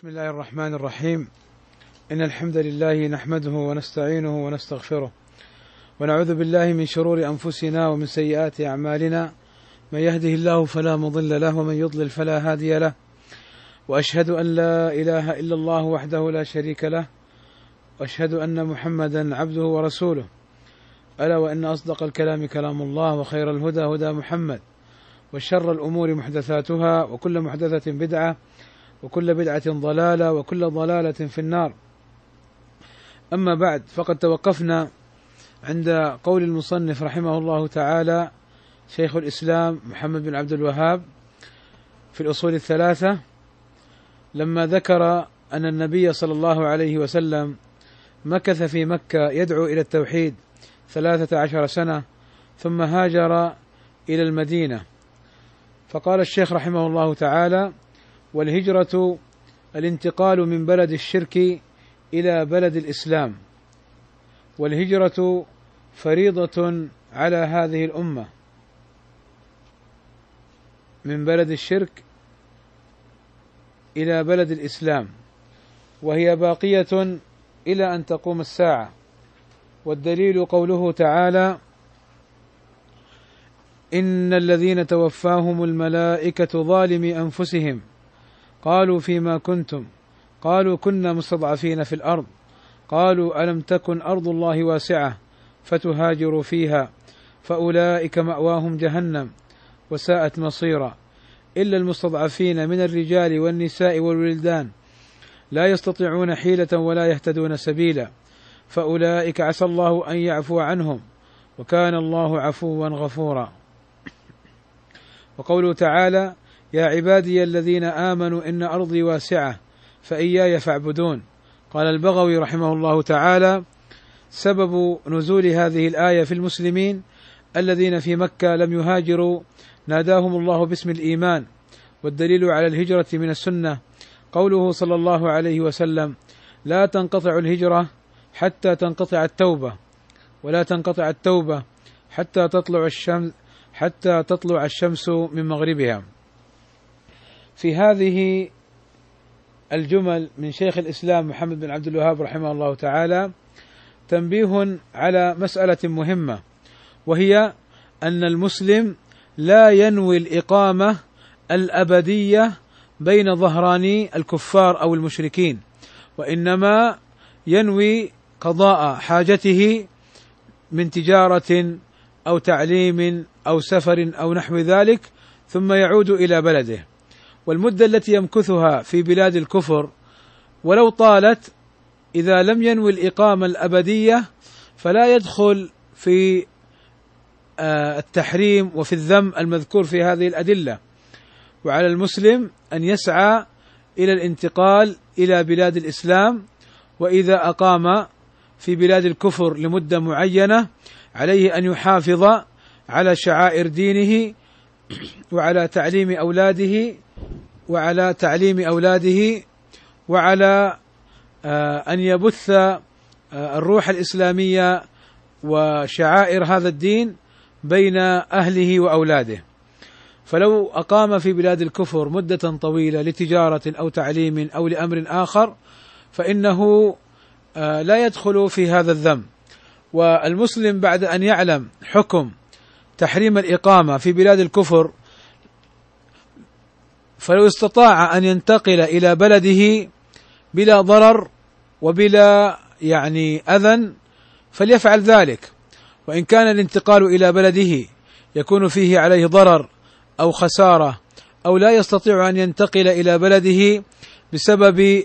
بسم الله الرحمن الرحيم. إن الحمد لله نحمده ونستعينه ونستغفره ونعوذ بالله من شرور أنفسنا ومن سيئات أعمالنا، من يهده الله فلا مضل له ومن يضلل فلا هادي له، وأشهد أن لا إله إلا الله وحده لا شريك له، وأشهد أن محمدا عبده ورسوله، ألا وإن أصدق الكلام كلام الله، وخير الهدى هدى محمد، وشر الأمور محدثاتها، وكل محدثة بدعة، وكل بدعة ضلالة، وكل ضلالة في النار. أما بعد، فقد توقفنا عند قول المصنف رحمه الله تعالى شيخ الإسلام محمد بن عبد الوهاب في الأصول الثلاثة، لما ذكر أن النبي صلى الله عليه وسلم مكث في مكة يدعو إلى التوحيد 13 سنة، ثم هاجر إلى المدينة. فقال الشيخ رحمه الله تعالى: والهجرة الانتقال من بلد الشرك إلى بلد الإسلام، والهجرة فريضة على هذه الأمة من بلد الشرك إلى بلد الإسلام، وهي باقية إلى أن تقوم الساعة. والدليل قوله تعالى: إن الذين توفاهم الملائكة ظالمي أنفسهم قالوا فيما كنتم، قالوا كنا مستضعفين في الأرض، قالوا ألم تكن أرض الله واسعة فتهاجروا فيها، فأولئك مأواهم جهنم وساءت مصيرا، إلا المستضعفين من الرجال والنساء والولدان لا يستطيعون حيلة ولا يهتدون سبيلا، فأولئك عسى الله أن يعفو عنهم، وكان الله عفوا غفورا. وقوله تعالى: يا عبادي الذين آمنوا إن أرضي واسعة فإياي فاعبدون. قال البغوي رحمه الله تعالى: سبب نزول هذه الآية في المسلمين الذين في مكة لم يهاجروا ناداهم الله باسم الإيمان. والدليل على الهجرة من السنة قوله صلى الله عليه وسلم: لا تنقطع الهجرة حتى تنقطع التوبة، ولا تنقطع التوبة حتى تطلع الشمس من مغربها. في هذه الجمل من شيخ الإسلام محمد بن عبد الوهاب رحمه الله تعالى تنبيه على مسألة مهمة، وهي أن المسلم لا ينوي الإقامة الأبدية بين ظهراني الكفار أو المشركين، وإنما ينوي قضاء حاجته من تجارة أو تعليم أو سفر أو نحو ذلك، ثم يعود إلى بلده. والمدة التي يمكثها في بلاد الكفر ولو طالت، إذا لم ينوي الإقامة الأبدية فلا يدخل في التحريم وفي الذم المذكور في هذه الأدلة. وعلى المسلم أن يسعى إلى الانتقال إلى بلاد الإسلام، وإذا أقام في بلاد الكفر لمدة معينة عليه أن يحافظ على شعائر دينه وعلى تعليم أولاده وعلى أن يبث الروح الإسلامية وشعائر هذا الدين بين أهله وأولاده. فلو أقام في بلاد الكفر مدة طويلة لتجارة أو تعليم أو لأمر آخر فإنه لا يدخل في هذا الذم. والمسلم بعد أن يعلم حكم تحريم الإقامة في بلاد الكفر، فلو استطاع أن ينتقل إلى بلده بلا ضرر وبلا أذى فليفعل ذلك. وإن كان الانتقال إلى بلده يكون فيه عليه ضرر أو خسارة، أو لا يستطيع أن ينتقل إلى بلده بسبب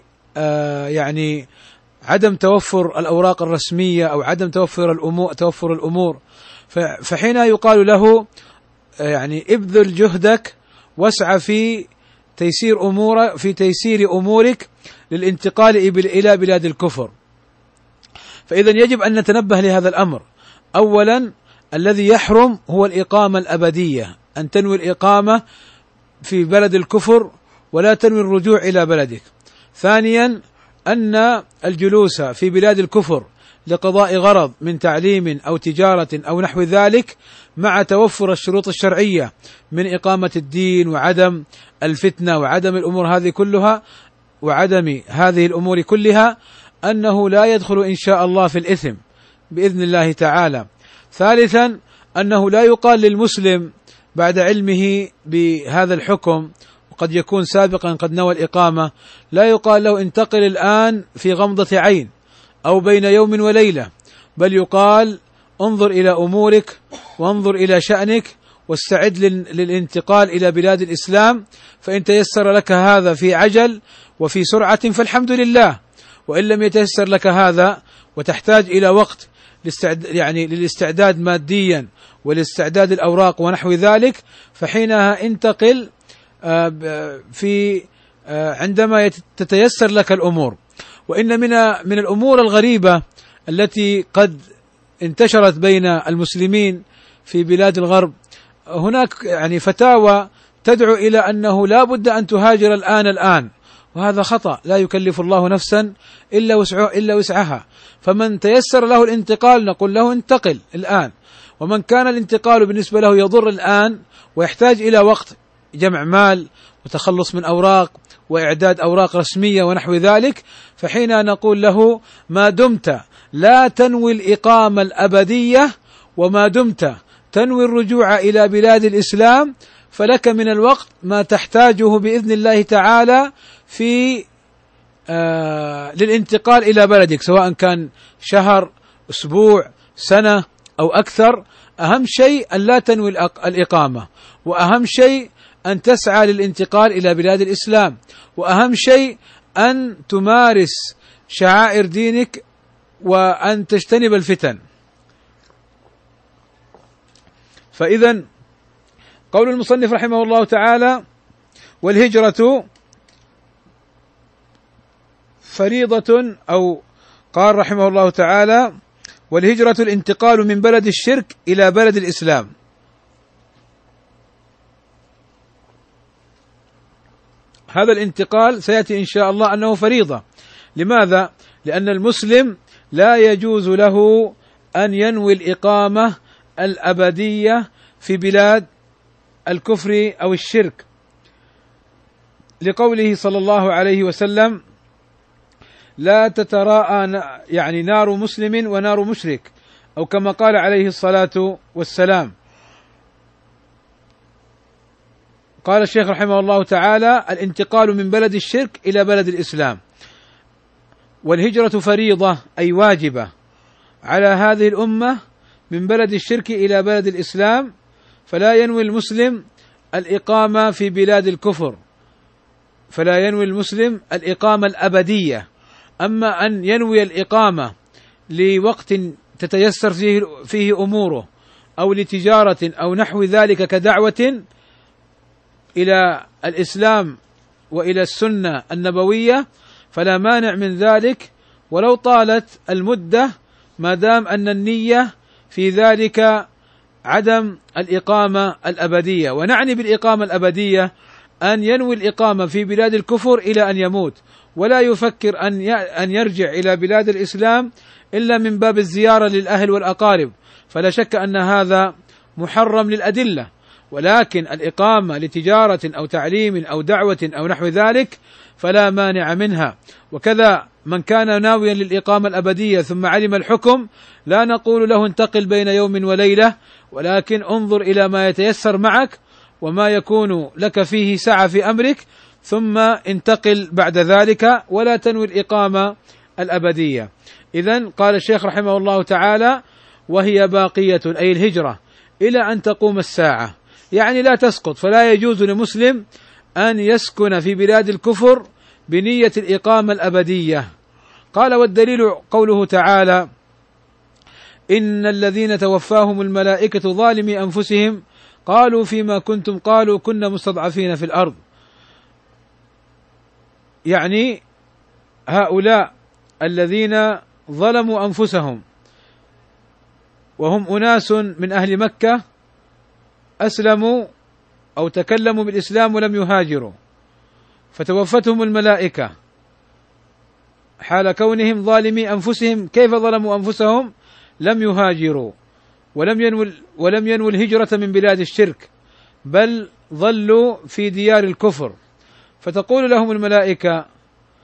عدم توفر الأوراق الرسمية أو عدم توفر الأمور، فحين يقال له ابذل جهدك واسعى في تيسير أمورك للانتقال إلى بلاد الكفر. فإذا يجب أن نتنبه لهذا الأمر. أولا، الذي يحرم هو الإقامة الأبدية، أن تنوي الإقامة في بلد الكفر ولا تنوي الرجوع إلى بلدك. ثانيا، أن الجلوس في بلاد الكفر لقضاء غرض من تعليم أو تجارة أو نحو ذلك مع توفر الشروط الشرعية من إقامة الدين وعدم الفتنة وعدم الأمور هذه كلها وعدم هذه الأمور كلها أنه لا يدخل إن شاء الله في الإثم بإذن الله تعالى. ثالثا أنه لا يقال للمسلم بعد علمه بهذا الحكم، وقد يكون سابقا قد نوى الإقامة، لا يقال له انتقل الآن في غمضة عين أو بين يوم وليلة، بل يقال انظر إلى أمورك وانظر إلى شأنك واستعد للانتقال إلى بلاد الإسلام، فإن تيسر لك هذا في عجل وفي سرعة فالحمد لله، وإن لم يتيسر لك هذا وتحتاج إلى وقت للاستعداد ماديا والاستعداد الأوراق ونحو ذلك، فحينها انتقل عندما تتيسر لك الأمور. وإن من الأمور الغريبة التي قد انتشرت بين المسلمين في بلاد الغرب، هناك فتاوى تدعو إلى أنه لا بد أن تهاجر الآن، وهذا خطأ. لا يكلف الله نفسا إلا وسعها، فمن تيسر له الانتقال نقول له انتقل الآن، ومن كان الانتقال بالنسبة له يضر الآن ويحتاج إلى وقت جمع مال وتخلص من أوراق وإعداد أوراق رسمية ونحو ذلك، فحين نقول له ما دمت لا تنوي الإقامة الأبدية وما دمت تنوي الرجوع إلى بلاد الإسلام فلك من الوقت ما تحتاجه بإذن الله تعالى في للانتقال إلى بلدك، سواء كان شهر، أسبوع، سنة أو أكثر. أهم شيء أن لا تنوي الإقامة، وأهم شيء أن تسعى للانتقال إلى بلاد الإسلام، وأهم شيء أن تمارس شعائر دينك وأن تجتنب الفتن. فإذا قول المصنف رحمه الله تعالى: والهجرة فريضة، أو قال رحمه الله تعالى: والهجرة الانتقال من بلد الشرك إلى بلد الإسلام. هذا الانتقال سيأتي إن شاء الله أنه فريضة. لماذا؟ لأن المسلم لا يجوز له أن ينوي الإقامة الأبدية في بلاد الكفر أو الشرك، لقوله صلى الله عليه وسلم: لا تتراءى نار مسلم ونار مشرك، أو كما قال عليه الصلاة والسلام. قال الشيخ رحمه الله تعالى: الانتقال من بلد الشرك إلى بلد الإسلام. والهجرة فريضة أي واجبة على هذه الأمة من بلد الشرك إلى بلد الإسلام، فلا ينوي المسلم الإقامة في بلاد الكفر، فلا ينوي المسلم الإقامة الأبدية. أما أن ينوي الإقامة لوقت تتيسر فيه أموره، أو لتجارة أو نحو ذلك كدعوة إلى الإسلام وإلى السنة النبوية، فلا مانع من ذلك ولو طالت المدة، ما دام أن النية في ذلك عدم الإقامة الأبدية. ونعني بالإقامة الأبدية أن ينوي الإقامة في بلاد الكفر إلى أن يموت، ولا يفكر أن يرجع إلى بلاد الإسلام إلا من باب الزيارة للأهل والأقارب، فلا شك أن هذا محرم للأدلة. ولكن الإقامة لتجارة أو تعليم أو دعوة أو نحو ذلك فلا مانع منها. وكذا من كان ناويا للإقامة الأبدية ثم علم الحكم، لا نقول له انتقل بين يوم وليلة، ولكن انظر إلى ما يتيسر معك وما يكون لك فيه سعة في أمرك، ثم انتقل بعد ذلك، ولا تنوي الإقامة الأبدية. إذن قال الشيخ رحمه الله تعالى: وهي باقية أي الهجرة إلى أن تقوم الساعة، يعني لا تسقط. فلا يجوز لمسلم أن يسكن في بلاد الكفر بنية الإقامة الأبدية. قال: والدليل قوله تعالى: إن الذين توفاهم الملائكة ظالمي أنفسهم قالوا فيما كنتم قالوا كنا مستضعفين في الأرض. يعني هؤلاء الذين ظلموا أنفسهم وهم أناس من أهل مكة أسلموا أو تكلموا بالإسلام ولم يهاجروا، فتوفتهم الملائكة حال كونهم ظالمي أنفسهم. كيف ظلموا أنفسهم؟ لم يهاجروا ولم ينووا الهجرة من بلاد الشرك، بل ظلوا في ديار الكفر. فتقول لهم الملائكة: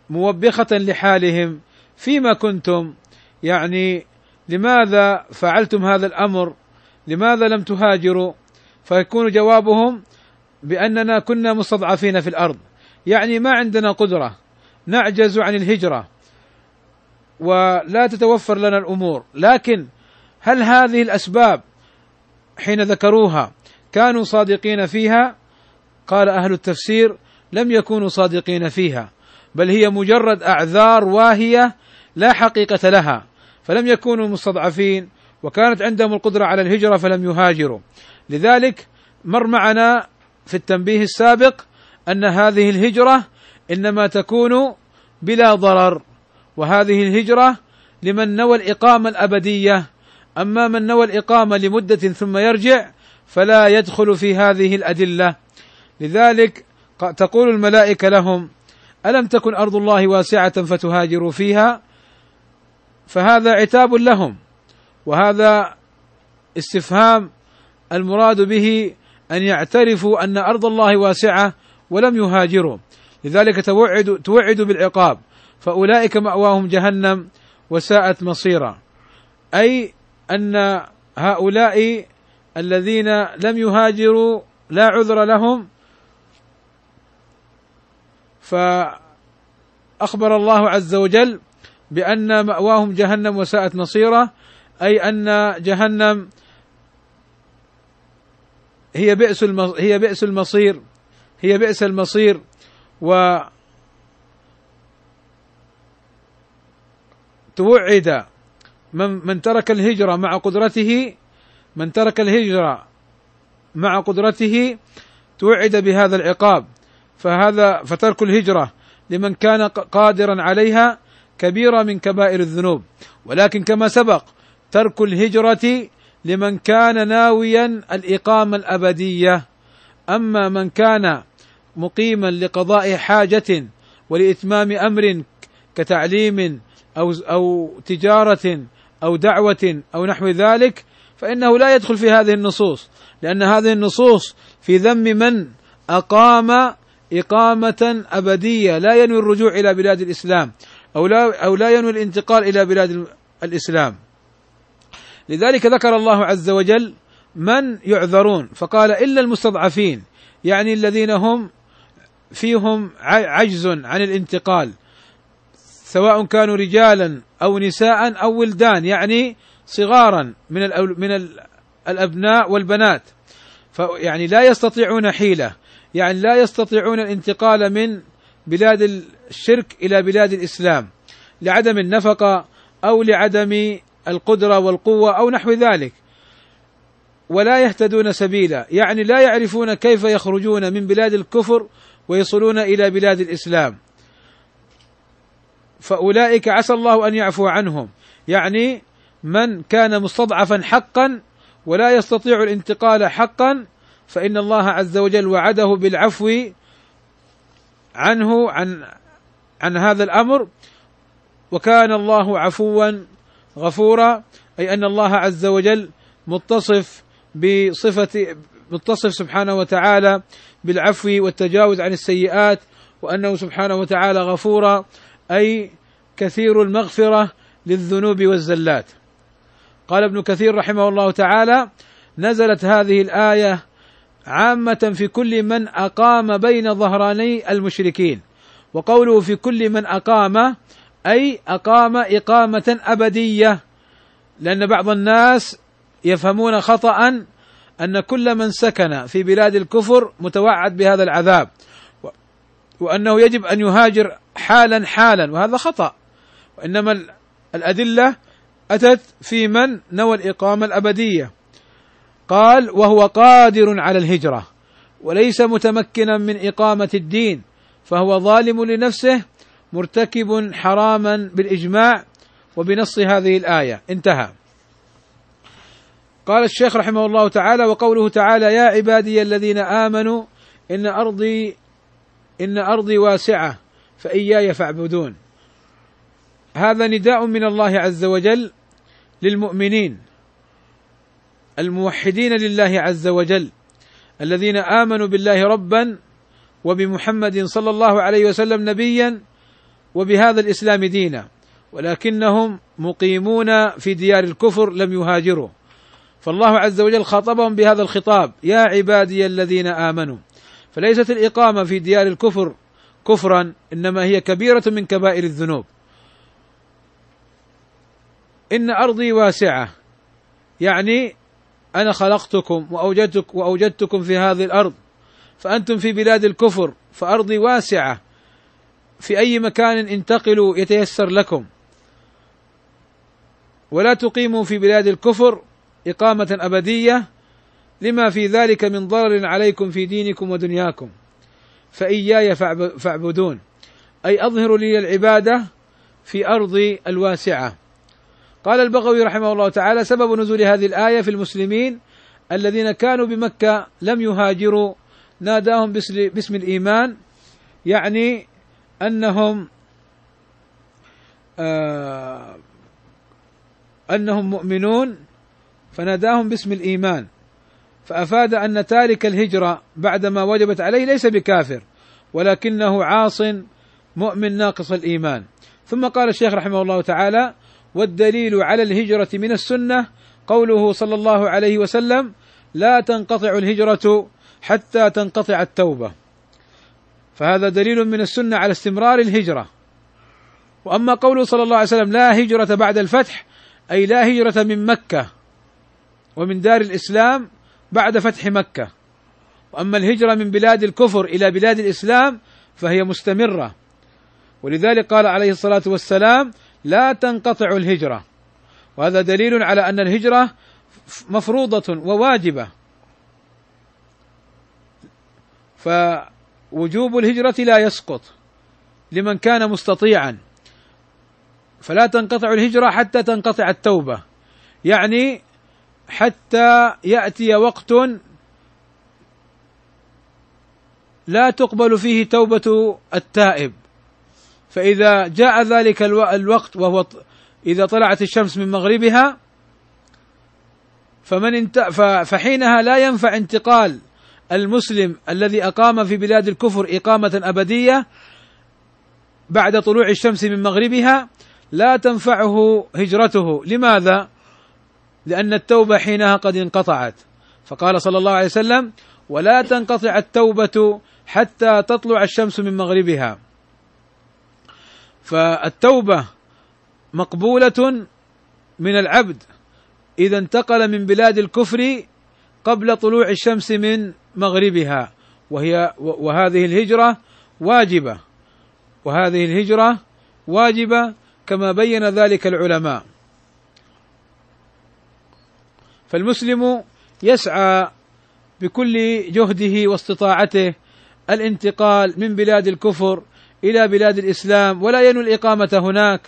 موبخة لحالهم: فيما كنتم؟ يعني لماذا فعلتم هذا الأمر؟ لماذا لم تهاجروا؟ فيكون جوابهم بأننا كنا مستضعفين في الأرض، يعني ما عندنا قدرة، نعجز عن الهجرة ولا تتوفر لنا الأمور. لكن هل هذه الأسباب حين ذكروها كانوا صادقين فيها؟ قال أهل التفسير: لم يكونوا صادقين فيها، بل هي مجرد أعذار واهية لا حقيقة لها، فلم يكونوا مستضعفين وكانت عندهم القدرة على الهجرة فلم يهاجروا. لذلك مر معنا في التنبيه السابق أن هذه الهجرة إنما تكون بلا ضرر، وهذه الهجرة لمن نوى الإقامة الأبدية، أما من نوى الإقامة لمدة ثم يرجع فلا يدخل في هذه الأدلة. لذلك تقول الملائكة لهم: ألم تكن أرض الله واسعة فتهاجروا فيها؟ فهذا عتاب لهم، وهذا استفهام المراد به أن يعترفوا أن أرض الله واسعة ولم يهاجروا، لذلك توعدوا بالعقاب، فأولئك مأواهم جهنم وساءت مصيرا، أي أن هؤلاء الذين لم يهاجروا لا عذر لهم. فأخبر الله عز وجل بأن مأواهم جهنم وساءت مصيرا، أي أن جهنم هي بئس المصير. وتوعد من ترك الهجرة مع قدرته توعد بهذا العقاب. فترك الهجرة لمن كان قادرا عليها كبيرة من كبائر الذنوب، ولكن كما سبق ترك الهجرة لمن كان ناويا الإقامة الأبدية. أما من كان مقيما لقضاء حاجة ولإتمام أمر كتعليم أو تجارة أو دعوة أو نحو ذلك، فإنه لا يدخل في هذه النصوص، لأن هذه النصوص في ذم من أقام إقامة أبدية لا ينوي الرجوع إلى بلاد الإسلام أو لا ينوي الانتقال إلى بلاد الإسلام. لذلك ذكر الله عز وجل من يعذرون فقال: إلا المستضعفين، يعني الذين هم فيهم عجز عن الانتقال، سواء كانوا رجالا أو نساء أو ولدان، يعني صغارا من الأبناء والبنات، يعني لا يستطيعون حيلة، يعني لا يستطيعون الانتقال من بلاد الشرك إلى بلاد الإسلام لعدم النفقة أو لعدم القدرة والقوة أو نحو ذلك، ولا يهتدون سبيلا، يعني لا يعرفون كيف يخرجون من بلاد الكفر ويصلون إلى بلاد الإسلام. فأولئك عسى الله أن يعفو عنهم، يعني من كان مستضعفا حقا ولا يستطيع الانتقال حقا، فإن الله عز وجل وعده بالعفو عنه عن هذا الأمر، وكان الله عفوا غفورا، أي أن الله عز وجل متصف سبحانه وتعالى بالعفو والتجاوز عن السيئات، وأنه سبحانه وتعالى غفورا، أي كثير المغفرة للذنوب والزلات. قال ابن كثير رحمه الله تعالى: نزلت هذه الآية عامة في كل من أقام بين ظهراني المشركين، وقوله في كل من أقام أي أقام إقامة أبدية، لأن بعض الناس يفهمون خطأ أن كل من سكن في بلاد الكفر متوعد بهذا العذاب، وأنه يجب أن يهاجر حالا، وهذا خطأ، وإنما الأدلة أتت في من نوى الإقامة الأبدية. قال: وهو قادر على الهجرة وليس متمكنا من إقامة الدين، فهو ظالم لنفسه مرتكب حراما بالإجماع وبنص هذه الآية. انتهى. قال الشيخ رحمه الله تعالى: وقوله تعالى: يا عبادي الذين آمنوا إن أرضي واسعة فإياي فاعبدون. هذا نداء من الله عز وجل للمؤمنين الموحدين لله عز وجل، الذين آمنوا بالله ربا وبمحمد صلى الله عليه وسلم نبيا وبهذا الإسلام دينا، ولكنهم مقيمون في ديار الكفر لم يهاجروا، فالله عز وجل خاطبهم بهذا الخطاب: يا عبادي الذين آمنوا. فليست الإقامة في ديار الكفر كفرا، إنما هي كبيرة من كبائر الذنوب. إن أرضي واسعة، يعني أنا خلقتكم وأوجدتكم في هذه الأرض، فأنتم في بلاد الكفر، فأرضي واسعة، في أي مكان انتقلوا يتيسر لكم، ولا تقيموا في بلاد الكفر إقامة أبدية لما في ذلك من ضرر عليكم في دينكم ودنياكم، فإياي فاعبدون، أي أظهروا لي العبادة في أرضي الواسعة. قال البغوي رحمه الله تعالى: سبب نزول هذه الآية في المسلمين الذين كانوا بمكة لم يهاجروا، ناداهم باسم الإيمان، يعني أنهم مؤمنون، فناداهم باسم الإيمان، فأفاد أن تارك الهجرة بعدما وجبت عليه ليس بكافر، ولكنه عاص مؤمن ناقص الإيمان. ثم قال الشيخ رحمه الله تعالى: والدليل على الهجرة من السنة قوله صلى الله عليه وسلم: لا تنقطع الهجرة حتى تنقطع التوبة. فهذا دليل من السنة على استمرار الهجرة. وأما قوله صلى الله عليه وسلم: لا هجرة بعد الفتح، أي لا هجرة من مكة ومن دار الإسلام بعد فتح مكة. وأما الهجرة من بلاد الكفر إلى بلاد الإسلام فهي مستمرة، ولذلك قال عليه الصلاة والسلام: لا تنقطع الهجرة. وهذا دليل على أن الهجرة مفروضة وواجبة، فوجوب الهجرة لا يسقط لمن كان مستطيعا. فلا تنقطع الهجرة حتى تنقطع التوبة، يعني حتى يأتي وقت لا تقبل فيه توبة التائب، فإذا جاء ذلك الوقت وهو إذا طلعت الشمس من مغربها فحينها لا ينفع انتقال المسلم الذي أقام في بلاد الكفر إقامة أبدية بعد طلوع الشمس من مغربها، لا تنفعه هجرته. لماذا؟ لأن التوبة حينها قد انقطعت. فقال صلى الله عليه وسلم: ولا تنقطع التوبة حتى تطلع الشمس من مغربها. فالتوبة مقبولة من العبد إذا انتقل من بلاد الكفر قبل طلوع الشمس من مغربها، وهذه الهجرة واجبة كما بين ذلك العلماء. فالمسلم يسعى بكل جهده واستطاعته الانتقال من بلاد الكفر إلى بلاد الإسلام، ولا ينوي الإقامة هناك.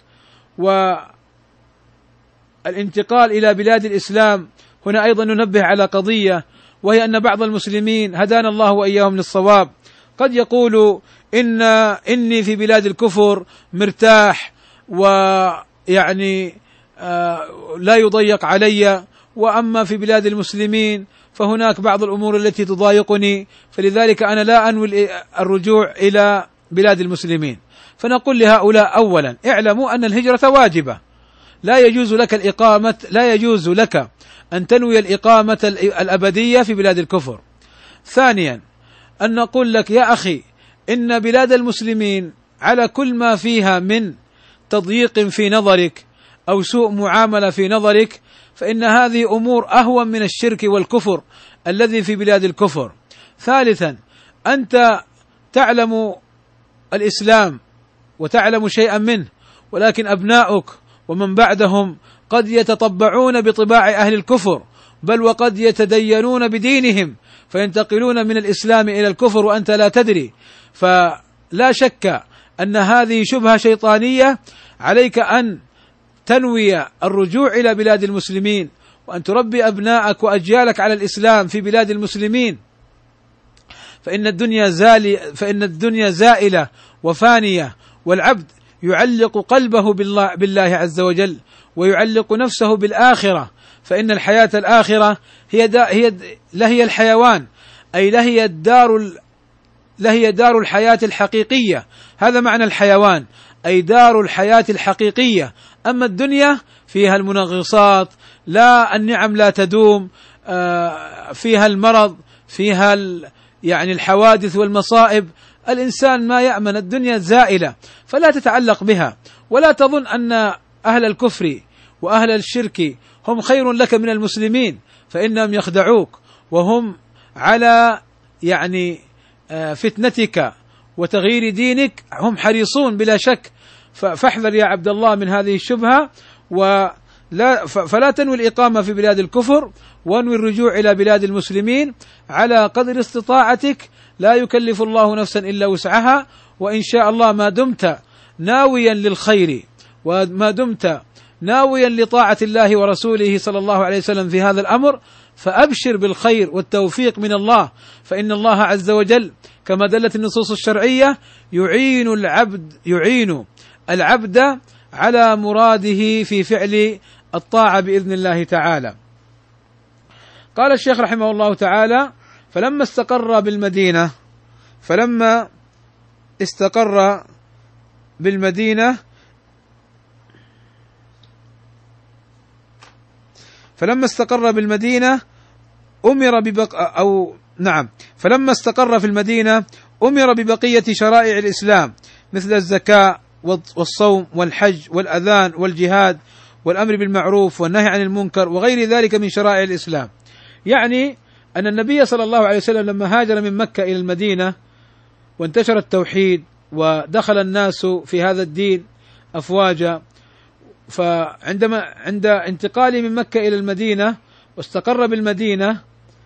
والانتقال إلى بلاد الإسلام هنا أيضا ننبه على قضية، وهي أن بعض المسلمين هدانا الله وإياهم للصواب قد يقول إني في بلاد الكفر مرتاح، ويعني لا يضيق علي، وأما في بلاد المسلمين فهناك بعض الأمور التي تضايقني، فلذلك أنا لا أنوي الرجوع إلى بلاد المسلمين. فنقول لهؤلاء: أولا اعلموا أن الهجرة واجبة، لا يجوز لك أن تنوي الإقامة الأبدية في بلاد الكفر. ثانيا أن نقول لك: يا أخي، إن بلاد المسلمين على كل ما فيها من تضييق في نظرك أو سوء معاملة في نظرك، فإن هذه أمور أهون من الشرك والكفر الذي في بلاد الكفر. ثالثا أنت تعلم الإسلام وتعلم شيئا منه، ولكن أبناؤك ومن بعدهم قد يتطبعون بطباع أهل الكفر، بل وقد يتدينون بدينهم فينتقلون من الإسلام إلى الكفر وأنت لا تدري. فلا شك أن هذه شبهة شيطانية، عليك أن تنوي الرجوع إلى بلاد المسلمين، وأن تربي أبناءك وأجيالك على الإسلام في بلاد المسلمين، فإن الدنيا زائلة وفانية، والعبد يعلق قلبه بالله عز وجل، ويعلق نفسه بالآخرة، فإن الحياة الآخرة هي الحيوان، أي لهي الدار لهي دار الحياة الحقيقية. هذا معنى الحيوان، أي دار الحياة الحقيقية. أما الدنيا فيها المنغصات، لا النعم لا تدوم، فيها المرض، فيها يعني الحوادث والمصائب. الإنسان ما يأمن، الدنيا زائلة، فلا تتعلق بها، ولا تظن أن أهل الكفر وأهل الشرك هم خير لك من المسلمين، فإنهم يخدعوك وهم على يعني فتنتك وتغيير دينك هم حريصون بلا شك. فاحذر يا عبد الله من هذه الشبهة، فلا تنوي الإقامة في بلاد الكفر، وانوي الرجوع إلى بلاد المسلمين على قدر استطاعتك. لا يكلف الله نفسا إلا وسعها، وإن شاء الله ما دمت ناويا للخير وما دمت ناويا لطاعة الله ورسوله صلى الله عليه وسلم في هذا الأمر، فأبشر بالخير والتوفيق من الله، فإن الله عز وجل كما دلت النصوص الشرعية يعين العبد على مراده في فعل الطاعة بإذن الله تعالى. قال الشيخ رحمه الله تعالى: فلما استقر بالمدينة فلما استقر في المدينة أمر ببقية شرائع الإسلام مثل الزكاة والصوم والحج والأذان والجهاد والأمر بالمعروف والنهي عن المنكر وغير ذلك من شرائع الإسلام. يعني أن النبي صلى الله عليه وسلم لما هاجر من مكة إلى المدينة وانتشر التوحيد ودخل الناس في هذا الدين أفواجا، عند انتقاله من مكة إلى المدينة واستقر بالمدينة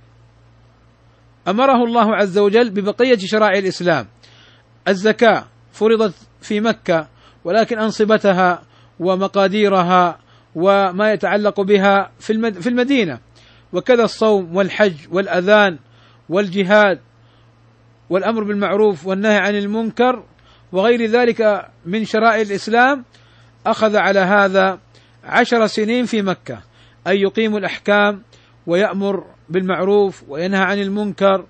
أمره الله عز وجل ببقية شرائع الإسلام. الزكاة فرضت في مكة، ولكن أنصبتها ومقاديرها وما يتعلق بها في المدينة، وكذا الصوم والحج والأذان والجهاد والأمر بالمعروف والنهي عن المنكر وغير ذلك من شرائع الإسلام. أخذ على هذا 10 سنين في مكة، أي يقيم الأحكام ويأمر بالمعروف وينهى عن المنكر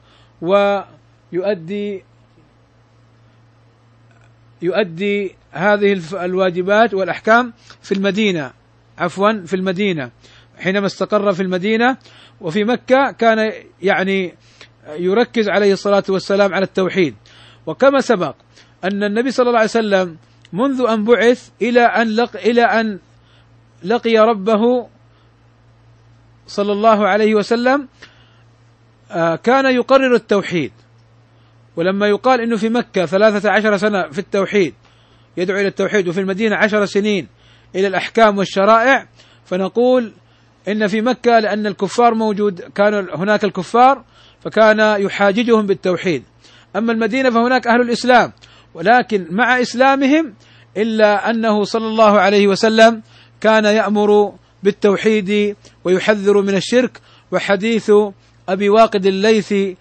ويؤدي هذه الواجبات والأحكام في المدينة حينما استقر في المدينة. وفي مكة كان يعني يركز عليه الصلاة والسلام على التوحيد. وكما سبق أن النبي صلى الله عليه وسلم منذ أن بعث إلى أن لقي ربه صلى الله عليه وسلم كان يقرر التوحيد. ولما يقال إنه في مكة 13 سنة في التوحيد يدعو إلى التوحيد، وفي المدينة 10 سنين إلى الأحكام والشرائع، فنقول إن في مكة لأن الكفار موجود، كان هناك الكفار فكان يحاججهم بالتوحيد. أما المدينة فهناك أهل الإسلام، ولكن مع إسلامهم إلا أنه صلى الله عليه وسلم كان يأمر بالتوحيد ويحذر من الشرك. وحديث أبي واقد الليثي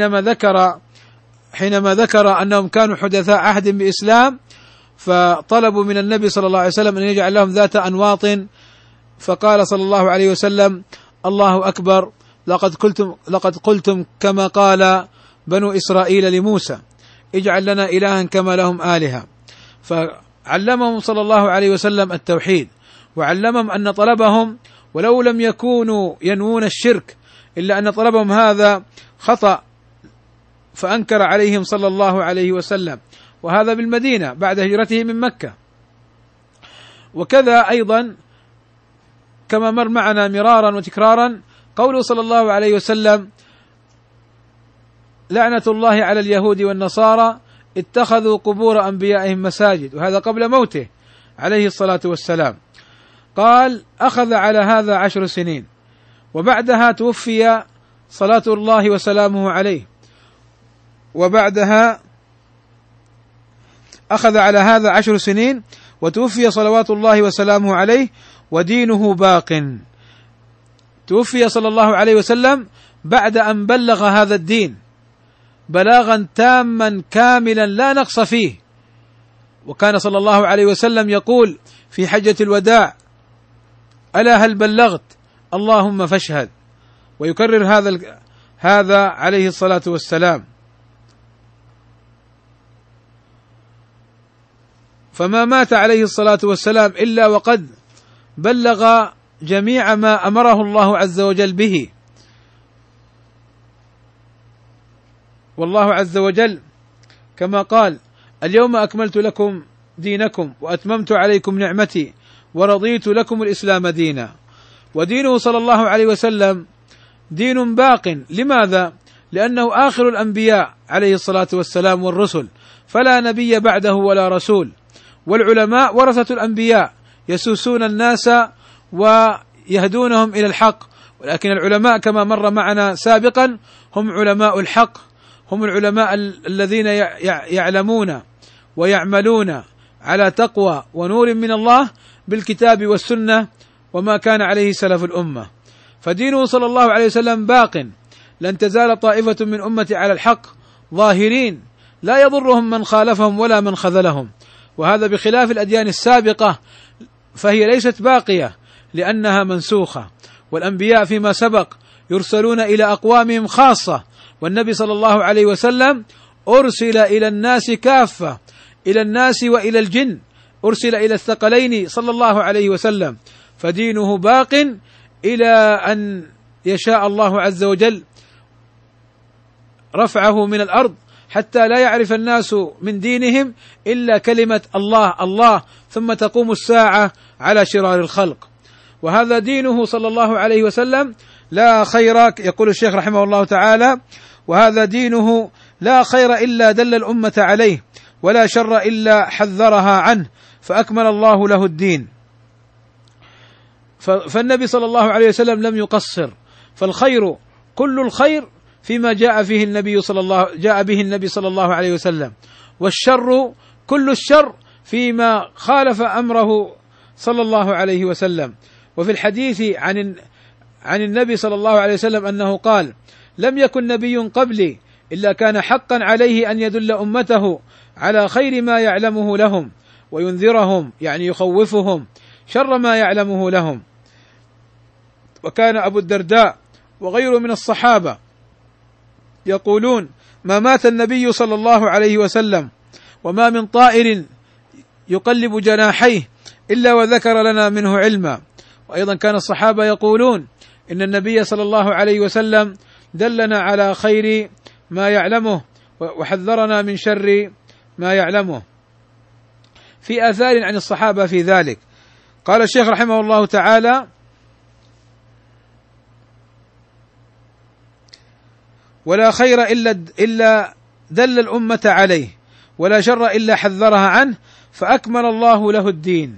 حينما ذكر أنهم كانوا حدثاء عهد بإسلام، فطلبوا من النبي صلى الله عليه وسلم أن يجعل لهم ذات أنواط، فقال صلى الله عليه وسلم: الله أكبر، لقد قلتم كما قال بنو إسرائيل لموسى: اجعل لنا إلها كما لهم آلهة. فعلمهم صلى الله عليه وسلم التوحيد، وعلمهم أن طلبهم ولو لم يكونوا ينوون الشرك إلا أن طلبهم هذا خطأ، فأنكر عليهم صلى الله عليه وسلم، وهذا بالمدينة بعد هجرته من مكة. وكذا أيضا كما مر معنا مرارا وتكرارا قوله صلى الله عليه وسلم: لعنة الله على اليهود والنصارى اتخذوا قبور أنبيائهم مساجد، وهذا قبل موته عليه الصلاة والسلام. قال: أخذ على هذا 10 سنين، وبعدها توفي صلاة الله وسلامه عليه، وبعدها أخذ على هذا 10 سنين وتوفي صلوات الله وسلامه عليه ودينه باق. توفي صلى الله عليه وسلم بعد أن بلغ هذا الدين بلاغا تاما كاملا لا نقص فيه. وكان صلى الله عليه وسلم يقول في حجة الوداع: ألا هل بلغت؟ اللهم فاشهد. ويكرر هذا عليه الصلاة والسلام. فما مات عليه الصلاة والسلام إلا وقد بلغ جميع ما أمره الله عز وجل به. والله عز وجل كما قال: اليوم أكملت لكم دينكم وأتممت عليكم نعمتي ورضيت لكم الإسلام دينا. ودينه صلى الله عليه وسلم دين باق. لماذا؟ لأنه آخر الأنبياء عليه الصلاة والسلام والرسل، فلا نبي بعده ولا رسول. والعلماء ورثة الأنبياء يسوسون الناس ويهدونهم إلى الحق، ولكن العلماء كما مر معنا سابقا هم علماء الحق، هم العلماء الذين يعلمون ويعملون على تقوى ونور من الله بالكتاب والسنة وما كان عليه سلف الأمة. فدينه صلى الله عليه وسلم باق، لن تزال طائفة من أمتي على الحق ظاهرين لا يضرهم من خالفهم ولا من خذلهم. وهذا بخلاف الأديان السابقة، فهي ليست باقية لأنها منسوخة. والأنبياء فيما سبق يرسلون إلى أقوامهم خاصة، والنبي صلى الله عليه وسلم أرسل إلى الناس كافة، إلى الناس وإلى الجن، أرسل إلى الثقلين صلى الله عليه وسلم. فدينه باق إلى أن يشاء الله عز وجل رفعه من الأرض، حتى لا يعرف الناس من دينهم إلا كلمة الله الله، ثم تقوم الساعة على شرار الخلق. وهذا دينه صلى الله عليه وسلم لا خير، يقول الشيخ رحمه الله تعالى: وهذا دينه لا خير إلا دل الأمة عليه، ولا شر إلا حذرها عنه، فأكمل الله له الدين. فالنبي صلى الله عليه وسلم لم يقصر، فالخير كل الخير فيما جاء به النبي صلى الله عليه وسلم، والشر كل الشر فيما خالف أمره صلى الله عليه وسلم. وفي الحديث عن النبي صلى الله عليه وسلم أنه قال: لم يكن نبي قبلي إلا كان حقا عليه أن يدل أمته على خير ما يعلمه لهم وينذرهم، يعني يخوفهم شر ما يعلمه لهم. وكان أبو الدرداء وغيره من الصحابة يقولون: ما مات النبي صلى الله عليه وسلم وما من طائر يقلب جناحيه إلا وذكر لنا منه علما. وأيضا كان الصحابة يقولون: إن النبي صلى الله عليه وسلم دلنا على خير ما يعلمه وحذرنا من شر ما يعلمه. في آثار عن الصحابة في ذلك. قال الشيخ رحمه الله تعالى: ولا خير إلا دل الأمة عليه، ولا شر إلا حذرها عنه، فأكمل الله له الدين.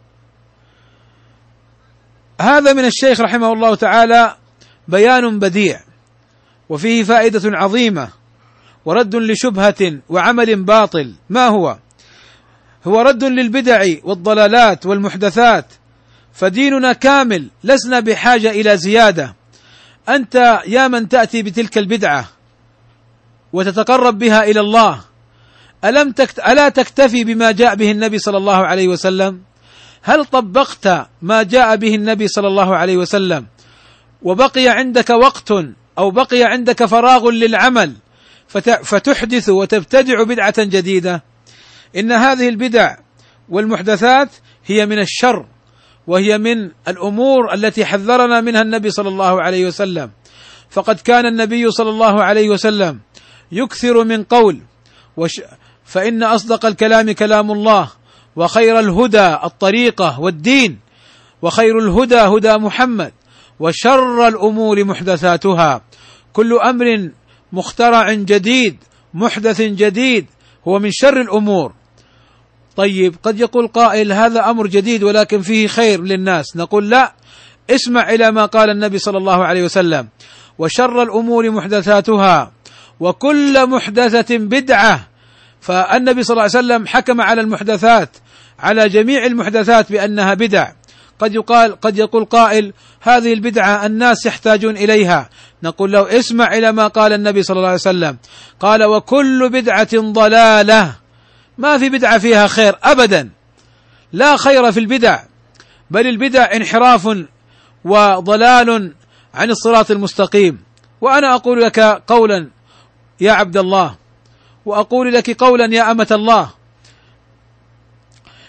هذا من الشيخ رحمه الله تعالى بيان بديع، وفيه فائدة عظيمة، ورد لشبهة وعمل باطل. ما هو رد للبدع والضلالات والمحدثات. فديننا كامل، لسنا بحاجة إلى زيادة. أنت يا من تأتي بتلك البدعة وتتقرب بها إلى الله، ألا تكتفي بما جاء به النبي صلى الله عليه وسلم؟ هل طبقت ما جاء به النبي صلى الله عليه وسلم وبقي عندك وقت أو بقي عندك فراغ للعمل فتحدث وتبتدع بدعة جديدة؟ إن هذه البدع والمحدثات هي من الشر، وهي من الأمور التي حذرنا منها النبي صلى الله عليه وسلم. فقد كان النبي صلى الله عليه وسلم يكثر من قول: فإن أصدق الكلام كلام الله، وخير الهدى الطريقة والدين، وخير الهدى هدى محمد، وشر الأمور محدثاتها، كل أمر مخترع جديد محدث جديد هو من شر الأمور. طيب، قد يقول قائل: هذا أمر جديد ولكن فيه خير للناس. نقول: لا، اسمع إلى ما قال النبي صلى الله عليه وسلم: وشر الأمور محدثاتها، وكل محدثة بدعة. فالنبي صلى الله عليه وسلم حكم على المحدثات، على جميع المحدثات بأنها بدع. قد يقول قائل: هذه البدعة الناس يحتاجون إليها. نقول له: اسمع إلى ما قال النبي صلى الله عليه وسلم، قال: وكل بدعة ضلالة. ما في بدعة فيها خير أبدا، لا خير في البدع، بل البدع انحراف وضلال عن الصراط المستقيم. وأنا أقول لك قولا يا عبد الله، وأقول لك قولا يا أمة الله: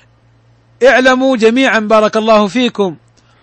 اعلموا جميعا بارك الله فيكم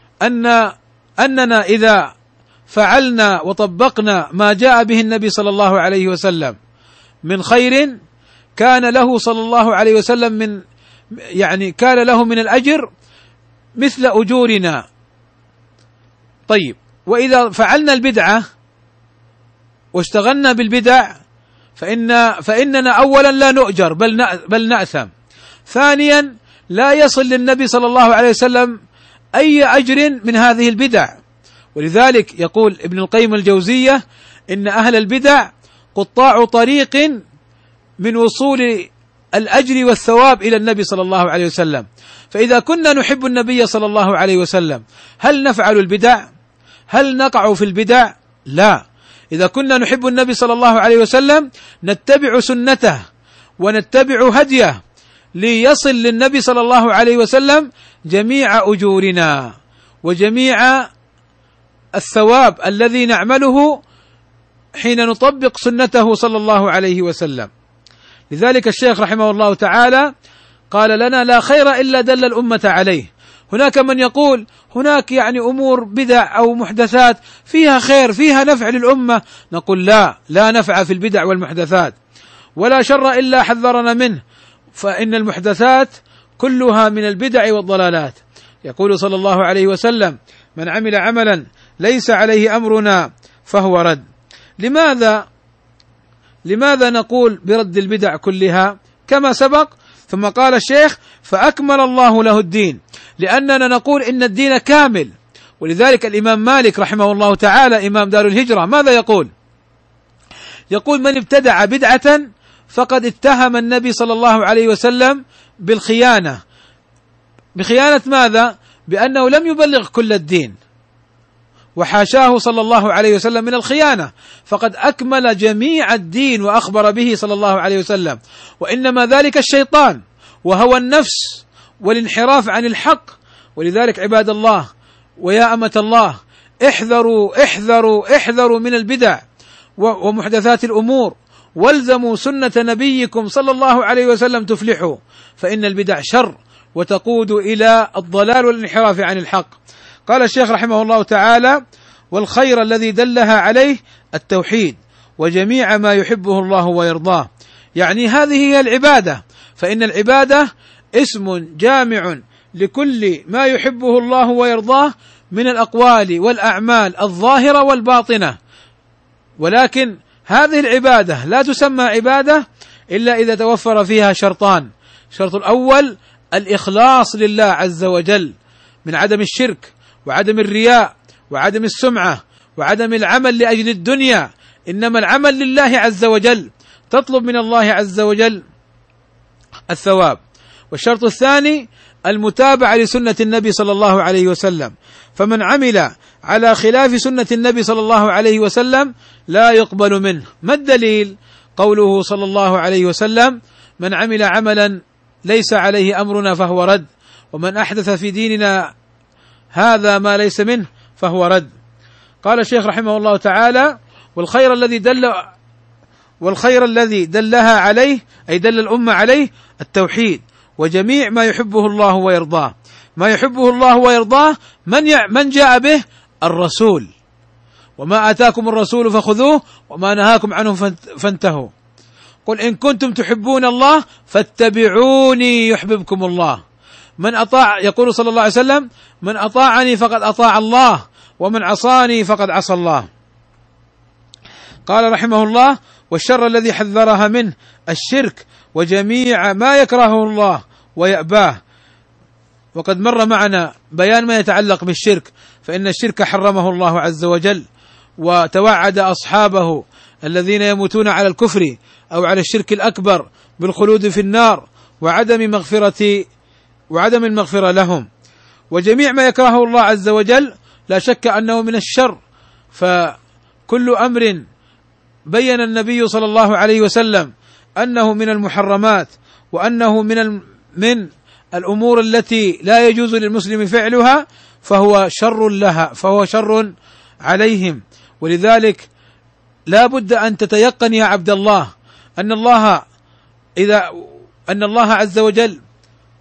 أننا إذا فعلنا وطبقنا ما جاء به النبي صلى الله عليه وسلم من خير كان له صلى الله عليه وسلم كان له من الأجر مثل أجورنا. طيب، وإذا فعلنا البدعة واشتغلنا بالبدع فإننا أولا لا نؤجر بل نأثم. ثانيا لا يصل للنبي صلى الله عليه وسلم أي أجر من هذه البدع. ولذلك يقول ابن القيم الجوزية إن أهل البدع قطاع طريق من وصول الأجر والثواب إلى النبي صلى الله عليه وسلم. فإذا كنا نحب النبي صلى الله عليه وسلم هل نفعل البدع؟ هل نقع في البدع؟ لا. إذا كنا نحب النبي صلى الله عليه وسلم نتبع سنته ونتبع هديه ليصل للنبي صلى الله عليه وسلم جميع أجورنا وجميع الثواب الذي نعمله حين نطبق سنته صلى الله عليه وسلم. لذلك الشيخ رحمه الله تعالى قال لنا: لا خير إلا دل الأمة عليه. هناك من يقول هناك أمور بدع أو محدثات فيها خير فيها نفع للأمة، نقول لا نفع في البدع والمحدثات، ولا شر إلا حذرنا منه، فإن المحدثات كلها من البدع والضلالات. يقول صلى الله عليه وسلم: من عمل عملا ليس عليه أمرنا فهو رد. لماذا نقول برد البدع كلها كما سبق؟ ثم قال الشيخ: فأكمل الله له الدين، لأننا نقول إن الدين كامل. ولذلك الإمام مالك رحمه الله تعالى إمام دار الهجرة ماذا يقول؟ يقول: من ابتدع بدعة فقد اتهم النبي صلى الله عليه وسلم بالخيانة. بخيانة ماذا؟ بأنه لم يبلغ كل الدين، وحاشاه صلى الله عليه وسلم من الخيانة، فقد أكمل جميع الدين وأخبر به صلى الله عليه وسلم. وإنما ذلك الشيطان وهوى النفس والانحراف عن الحق. ولذلك عباد الله ويا أمة الله، احذروا من البدع ومحدثات الأمور، والزموا سنة نبيكم صلى الله عليه وسلم تفلحوا، فإن البدع شر وتقود إلى الضلال والانحراف عن الحق. قال الشيخ رحمه الله تعالى: والخير الذي دلها عليه التوحيد وجميع ما يحبه الله ويرضاه. هذه هي العبادة، فإن العبادة اسم جامع لكل ما يحبه الله ويرضاه من الأقوال والأعمال الظاهرة والباطنة. ولكن هذه العبادة لا تسمى عبادة إلا إذا توفر فيها شرطان: الشرط الأول الإخلاص لله عز وجل من عدم الشرك وعدم الرياء وعدم السمعة وعدم العمل لأجل الدنيا، إنما العمل لله عز وجل، تطلب من الله عز وجل الثواب. والشرط الثاني المتابعة لسنة النبي صلى الله عليه وسلم، فمن عمل على خلاف سنة النبي صلى الله عليه وسلم لا يقبل منه. ما الدليل؟ قوله صلى الله عليه وسلم: من عمل عملا ليس عليه أمرنا فهو رد، ومن أحدث في ديننا هذا ما ليس منه فهو رد. قال الشيخ رحمه الله تعالى: والخير الذي دلها عليه أي دل الأمة عليه التوحيد وجميع ما يحبه الله ويرضاه. ما يحبه الله ويرضاه من جاء به؟ الرسول. وما آتاكم الرسول فخذوه وما نهاكم عنه فانتهوا. قل إن كنتم تحبون الله فاتبعوني يحببكم الله. من أطاع، يقول صلى الله عليه وسلم: من أطاعني فقد أطاع الله ومن عصاني فقد عصى الله. قال رحمه الله: والشر الذي حذرها منه الشرك وجميع ما يكرهه الله ويأباه. وقد مر معنا بيان ما يتعلق بالشرك، فإن الشرك حرمه الله عز وجل، وتوعد أصحابه الذين يموتون على الكفر أو على الشرك الأكبر بالخلود في النار وعدم المغفرة لهم. وجميع ما يكرهه الله عز وجل لا شك أنه من الشر، فكل أمر بين النبي صلى الله عليه وسلم أنه من المحرمات وأنه من الأمور التي لا يجوز للمسلم فعلها فهو شر لها، فهو شر عليهم. ولذلك لا بد أن تتيقن يا عبد الله أن الله عز وجل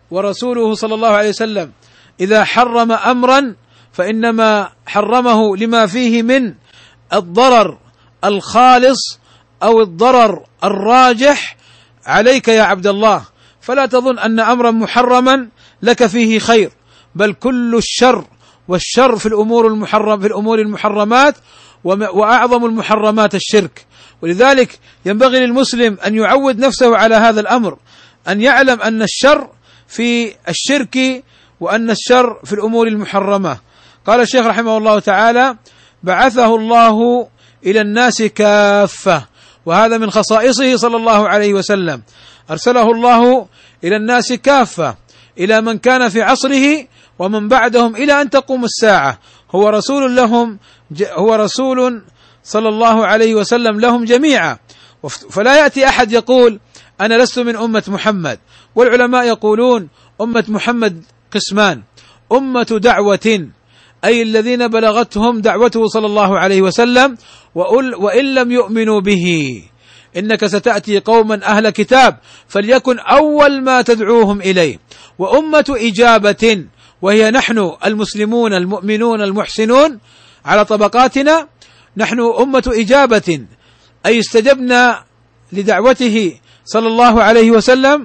ورسوله صلى الله عليه وسلم إذا حرم أمرا فإنما حرمه لما فيه من الضرر الخالص أو الضرر الراجح عليك يا عبد الله، فلا تظن أن أمرا محرما لك فيه خير، بل كل الشر، والشر في الأمور المحرمات، وأعظم المحرمات الشرك. ولذلك ينبغي للمسلم أن يعود نفسه على هذا الأمر، أن يعلم أن الشر في الشرك وأن الشر في الأمور المحرمة. قال الشيخ رحمه الله تعالى: بعثه الله إلى الناس كافة، وهذا من خصائصه صلى الله عليه وسلم، أرسله الله إلى الناس كافة، إلى من كان في عصره ومن بعدهم إلى أن تقوم الساعة، هو رسول لهم، هو رسول صلى الله عليه وسلم لهم جميعا. فلا يأتي أحد يقول أنا لست من أمة محمد. والعلماء يقولون أمة محمد قسمان: أمة دعوة، أي الذين بلغتهم دعوته صلى الله عليه وسلم وإن لم يؤمنوا به، إنك ستأتي قوما أهل كتاب فليكن أول ما تدعوهم إليه. وأمة إجابة، وهي نحن المسلمون المؤمنون المحسنون على طبقاتنا، نحن أمة إجابة، أي استجبنا لدعوته صلى الله عليه وسلم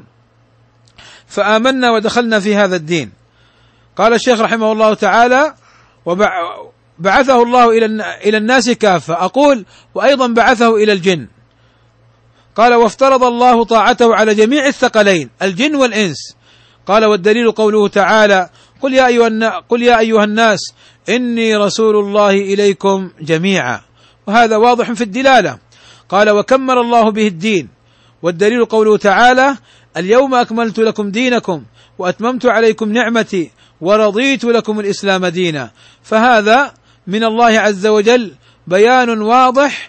فآمنا ودخلنا في هذا الدين. قال الشيخ رحمه الله تعالى: وبعثه الله إلى الناس كافة. أقول: وأيضا بعثه إلى الجن. قال: وافترض الله طاعته على جميع الثقلين الجن والإنس. قال: والدليل قوله تعالى: قل يا أيها الناس إني رسول الله إليكم جميعا، وهذا واضح في الدلالة. قال: وكمل الله به الدين، والدليل قوله تعالى: اليوم أكملت لكم دينكم وأتممت عليكم نعمتي ورضيت لكم الإسلام دينا. فهذا من الله عز وجل بيان واضح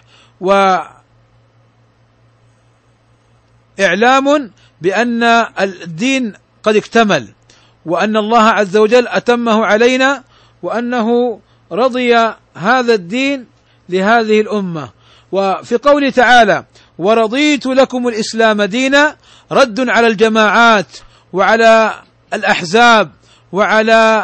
وإعلام بأن الدين قد اكتمل، وأن الله عز وجل أتمه علينا، وأنه رضي هذا الدين لهذه الأمة. وفي قوله تعالى: ورضيت لكم الإسلام دينا، رد على الجماعات وعلى الأحزاب وعلى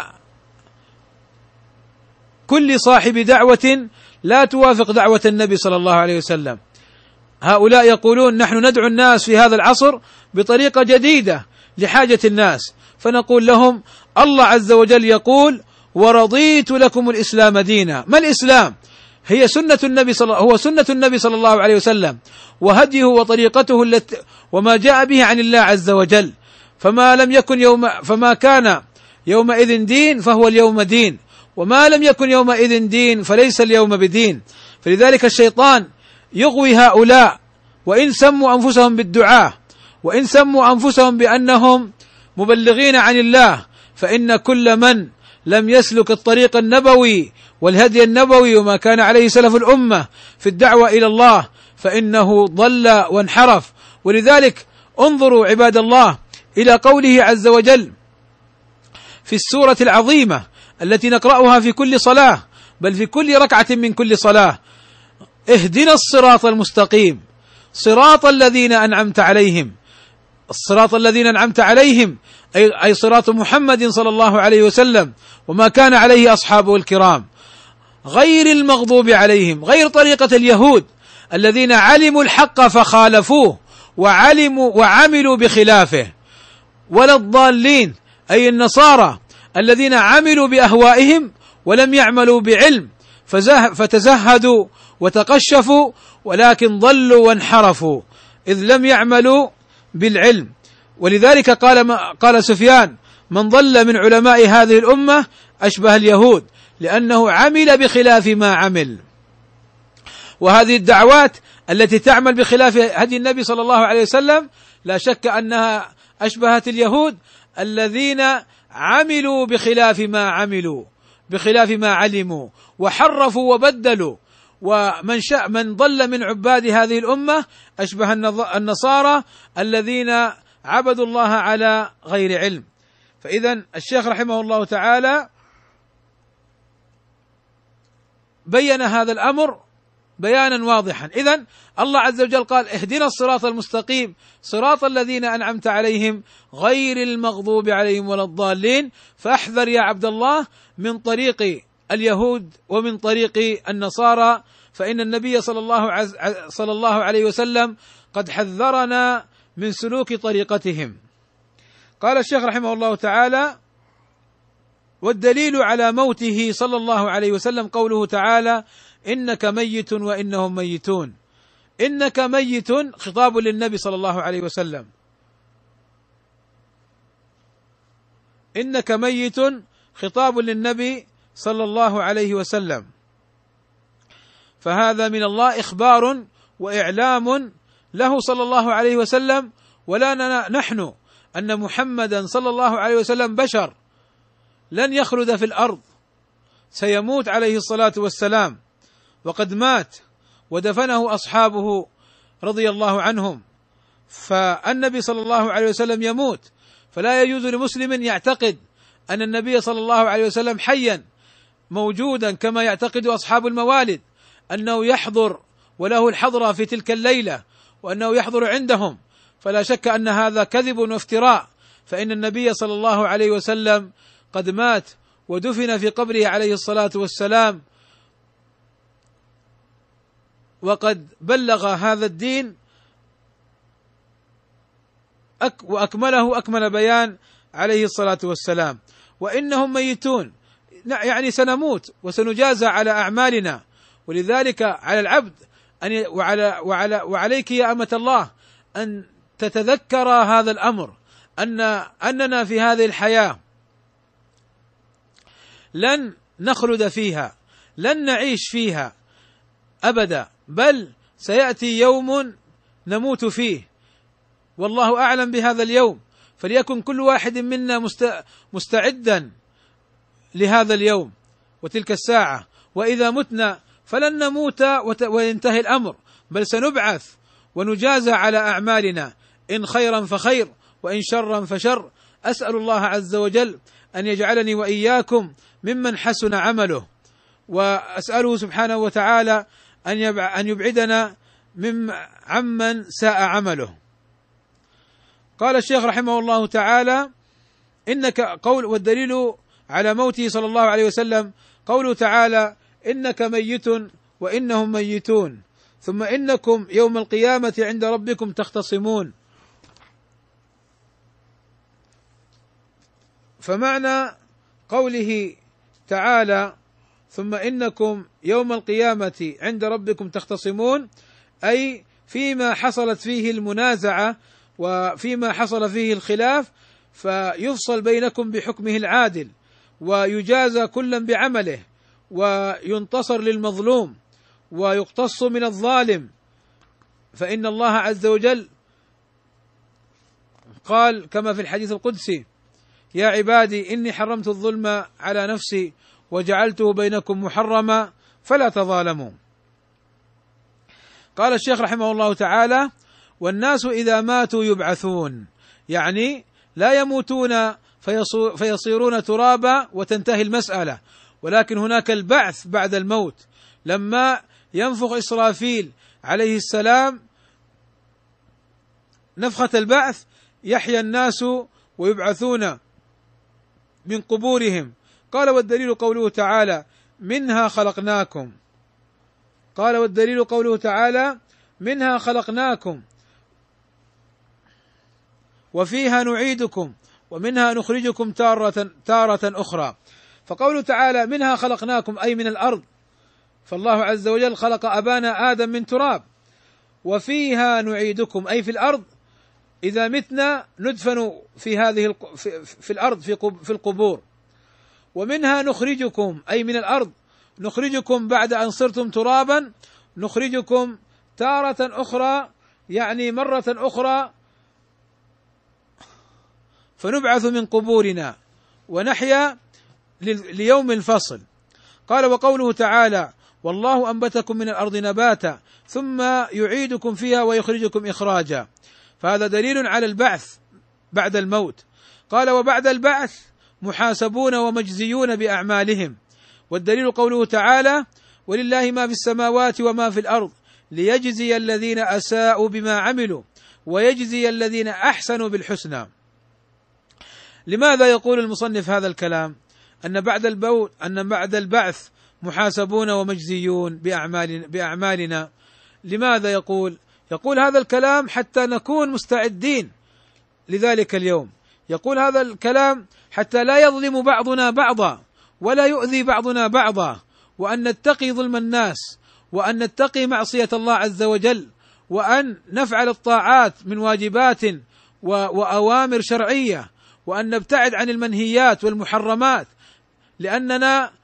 كل صاحب دعوة لا توافق دعوة النبي صلى الله عليه وسلم. هؤلاء يقولون نحن ندعو الناس في هذا العصر بطريقة جديدة لحاجة الناس، فنقول لهم الله عز وجل يقول: ورضيت لكم الإسلام دينا. ما الإسلام؟ هو سنة النبي صلى الله عليه وسلم وهديه وطريقته وما جاء به عن الله عز وجل. فما كان يومئذ دين فهو اليوم دين، وما لم يكن يومئذ دين فليس اليوم بدين. فلذلك الشيطان يغوي هؤلاء، وإن سموا أنفسهم بالدعاة، وإن سموا أنفسهم بأنهم مبلغين عن الله، فإن كل من لم يسلك الطريق النبوي والهدي النبوي وما كان عليه سلف الأمة في الدعوة إلى الله فإنه ضل وانحرف. ولذلك انظروا عباد الله إلى قوله عز وجل في السورة العظيمة التي نقرأها في كل صلاة، بل في كل ركعة من كل صلاة: اهدنا الصراط المستقيم صراط الذين أنعمت عليهم. الصراط الذين أنعمت عليهم أي صراط محمد صلى الله عليه وسلم وما كان عليه أصحابه الكرام، غير المغضوب عليهم، غير طريقة اليهود الذين علموا الحق فخالفوه وعملوا بخلافه، ولا الضالين أي النصارى الذين عملوا بأهوائهم ولم يعملوا بعلم فتزهدوا وتقشفوا، ولكن ضلوا وانحرفوا إذ لم يعملوا بالعلم. ولذلك قال سفيان: من ضل من علماء هذه الأمة أشبه اليهود، لأنه عمل بخلاف ما عمل. وهذه الدعوات التي تعمل بخلاف هدي النبي صلى الله عليه وسلم لا شك أنها أشبهت اليهود الذين عملوا بخلاف ما علموا وحرفوا وبدلوا. من ضل من عباد هذه الأمة أشبه النصارى الذين عبدوا الله على غير علم. فإذا الشيخ رحمه الله تعالى بين هذا الأمر بيانا واضحا. إذن الله عز وجل قال: اهدنا الصراط المستقيم صراط الذين أنعمت عليهم غير المغضوب عليهم ولا الضالين. فاحذر يا عبد الله من طريق اليهود ومن طريق النصارى، فإن النبي صلى الله عليه وسلم قد حذرنا من سلوك طريقتهم. قال الشيخ رحمه الله تعالى: والدليل على موته صلى الله عليه وسلم قوله تعالى: إنك ميت وإنهم ميتون. إنك ميت خطاب للنبي صلى الله عليه وسلم، إنك ميت خطاب للنبي صلى الله عليه وسلم، فهذا من الله إخبار وإعلام له صلى الله عليه وسلم، ولا نحن أن محمدا صلى الله عليه وسلم بشر لن يخلد في الأرض، سيموت عليه الصلاة والسلام، وقد مات ودفنه أصحابه رضي الله عنهم. فالنبي صلى الله عليه وسلم يموت، فلا يجوز لمسلم يعتقد أن النبي صلى الله عليه وسلم حيا موجودا كما يعتقد أصحاب الموالد أنه يحضر وله الحضرة في تلك الليلة وأنه يحضر عندهم، فلا شك أن هذا كذب وافتراء، فإن النبي صلى الله عليه وسلم قد مات ودفن في قبره عليه الصلاة والسلام، وقد بلغ هذا الدين وأكمله أكمل بيان عليه الصلاة والسلام. وإنهم ميتون، يعني سنموت وسنجازى على أعمالنا، ولذلك على العبد وعليك يا أمة الله أن تتذكر هذا الأمر، أننا في هذه الحياة لن نخلد فيها، لن نعيش فيها أبدا، بل سيأتي يوم نموت فيه، والله أعلم بهذا اليوم، فليكن كل واحد منا مستعدا لهذا اليوم وتلك الساعة. وإذا متنا فلن نموت وينتهي الأمر، بل سنبعث ونجازى على أعمالنا، إن خيرا فخير وإن شرا فشر. أسأل الله عز وجل أن يجعلني وإياكم ممن حسن عمله، وأسأله سبحانه وتعالى أن يبعدنا عمن ساء عمله. قال الشيخ رحمه الله تعالى: والدليل على موته صلى الله عليه وسلم قوله تعالى: إنك ميت وإنهم ميتون ثم إنكم يوم القيامة عند ربكم تختصمون. فمعنى قوله تعالى ثم إنكم يوم القيامة عند ربكم تختصمون، أي فيما حصلت فيه المنازعة وفيما حصل فيه الخلاف، فيفصل بينكم بحكمه العادل، ويجازى كلا بعمله، وينتصر للمظلوم، ويقتص من الظالم. فإن الله عز وجل قال كما في الحديث القدسي: يا عبادي إني حرمت الظلم على نفسي وجعلته بينكم محرما فلا تظالموا. قال الشيخ رحمه الله تعالى: والناس إذا ماتوا يبعثون، يعني لا يموتون فيصيرون ترابا وتنتهي المسألة، ولكن هناك البعث بعد الموت. لما ينفخ إسرافيل عليه السلام نفخة البعث يحيى الناس ويبعثون من قبورهم. قال: والدليل قوله تعالى: منها خلقناكم. قال: والدليل قوله تعالى: منها خلقناكم وفيها نعيدكم ومنها نخرجكم تارة أخرى. فقوله تعالى: منها خلقناكم أي من الأرض، فالله عز وجل خلق أبانا آدم من تراب، وفيها نعيدكم أي في الأرض، إذا متنا ندفن في الأرض في القبور. ومنها نخرجكم أي من الأرض، نخرجكم بعد أن صرتم ترابا، نخرجكم تارة أخرى، يعني مرة أخرى، فنبعث من قبورنا ونحيا ليوم الفصل. قال: وقوله تعالى: والله أنبتكم من الأرض نباتا ثم يعيدكم فيها ويخرجكم إخراجا. فهذا دليل على البعث بعد الموت. قال: وبعد البعث محاسبون ومجزيون بأعمالهم. والدليل قوله تعالى: ولله ما في السماوات وما في الأرض ليجزي الذين أساءوا بما عملوا ويجزي الذين أحسنوا بالحسنى. لماذا يقول المصنف هذا الكلام؟ أن بعد البعث محاسبون ومجزيون بأعمالنا. لماذا يقول هذا الكلام؟ حتى نكون مستعدين لذلك اليوم. يقول هذا الكلام حتى لا يظلم بعضنا بعضا ولا يؤذي بعضنا بعضا، وأن نتقي ظلم الناس، وأن نتقي معصية الله عز وجل، وأن نفعل الطاعات من واجبات وأوامر شرعية، وأن نبتعد عن المنهيات والمحرمات، لأننا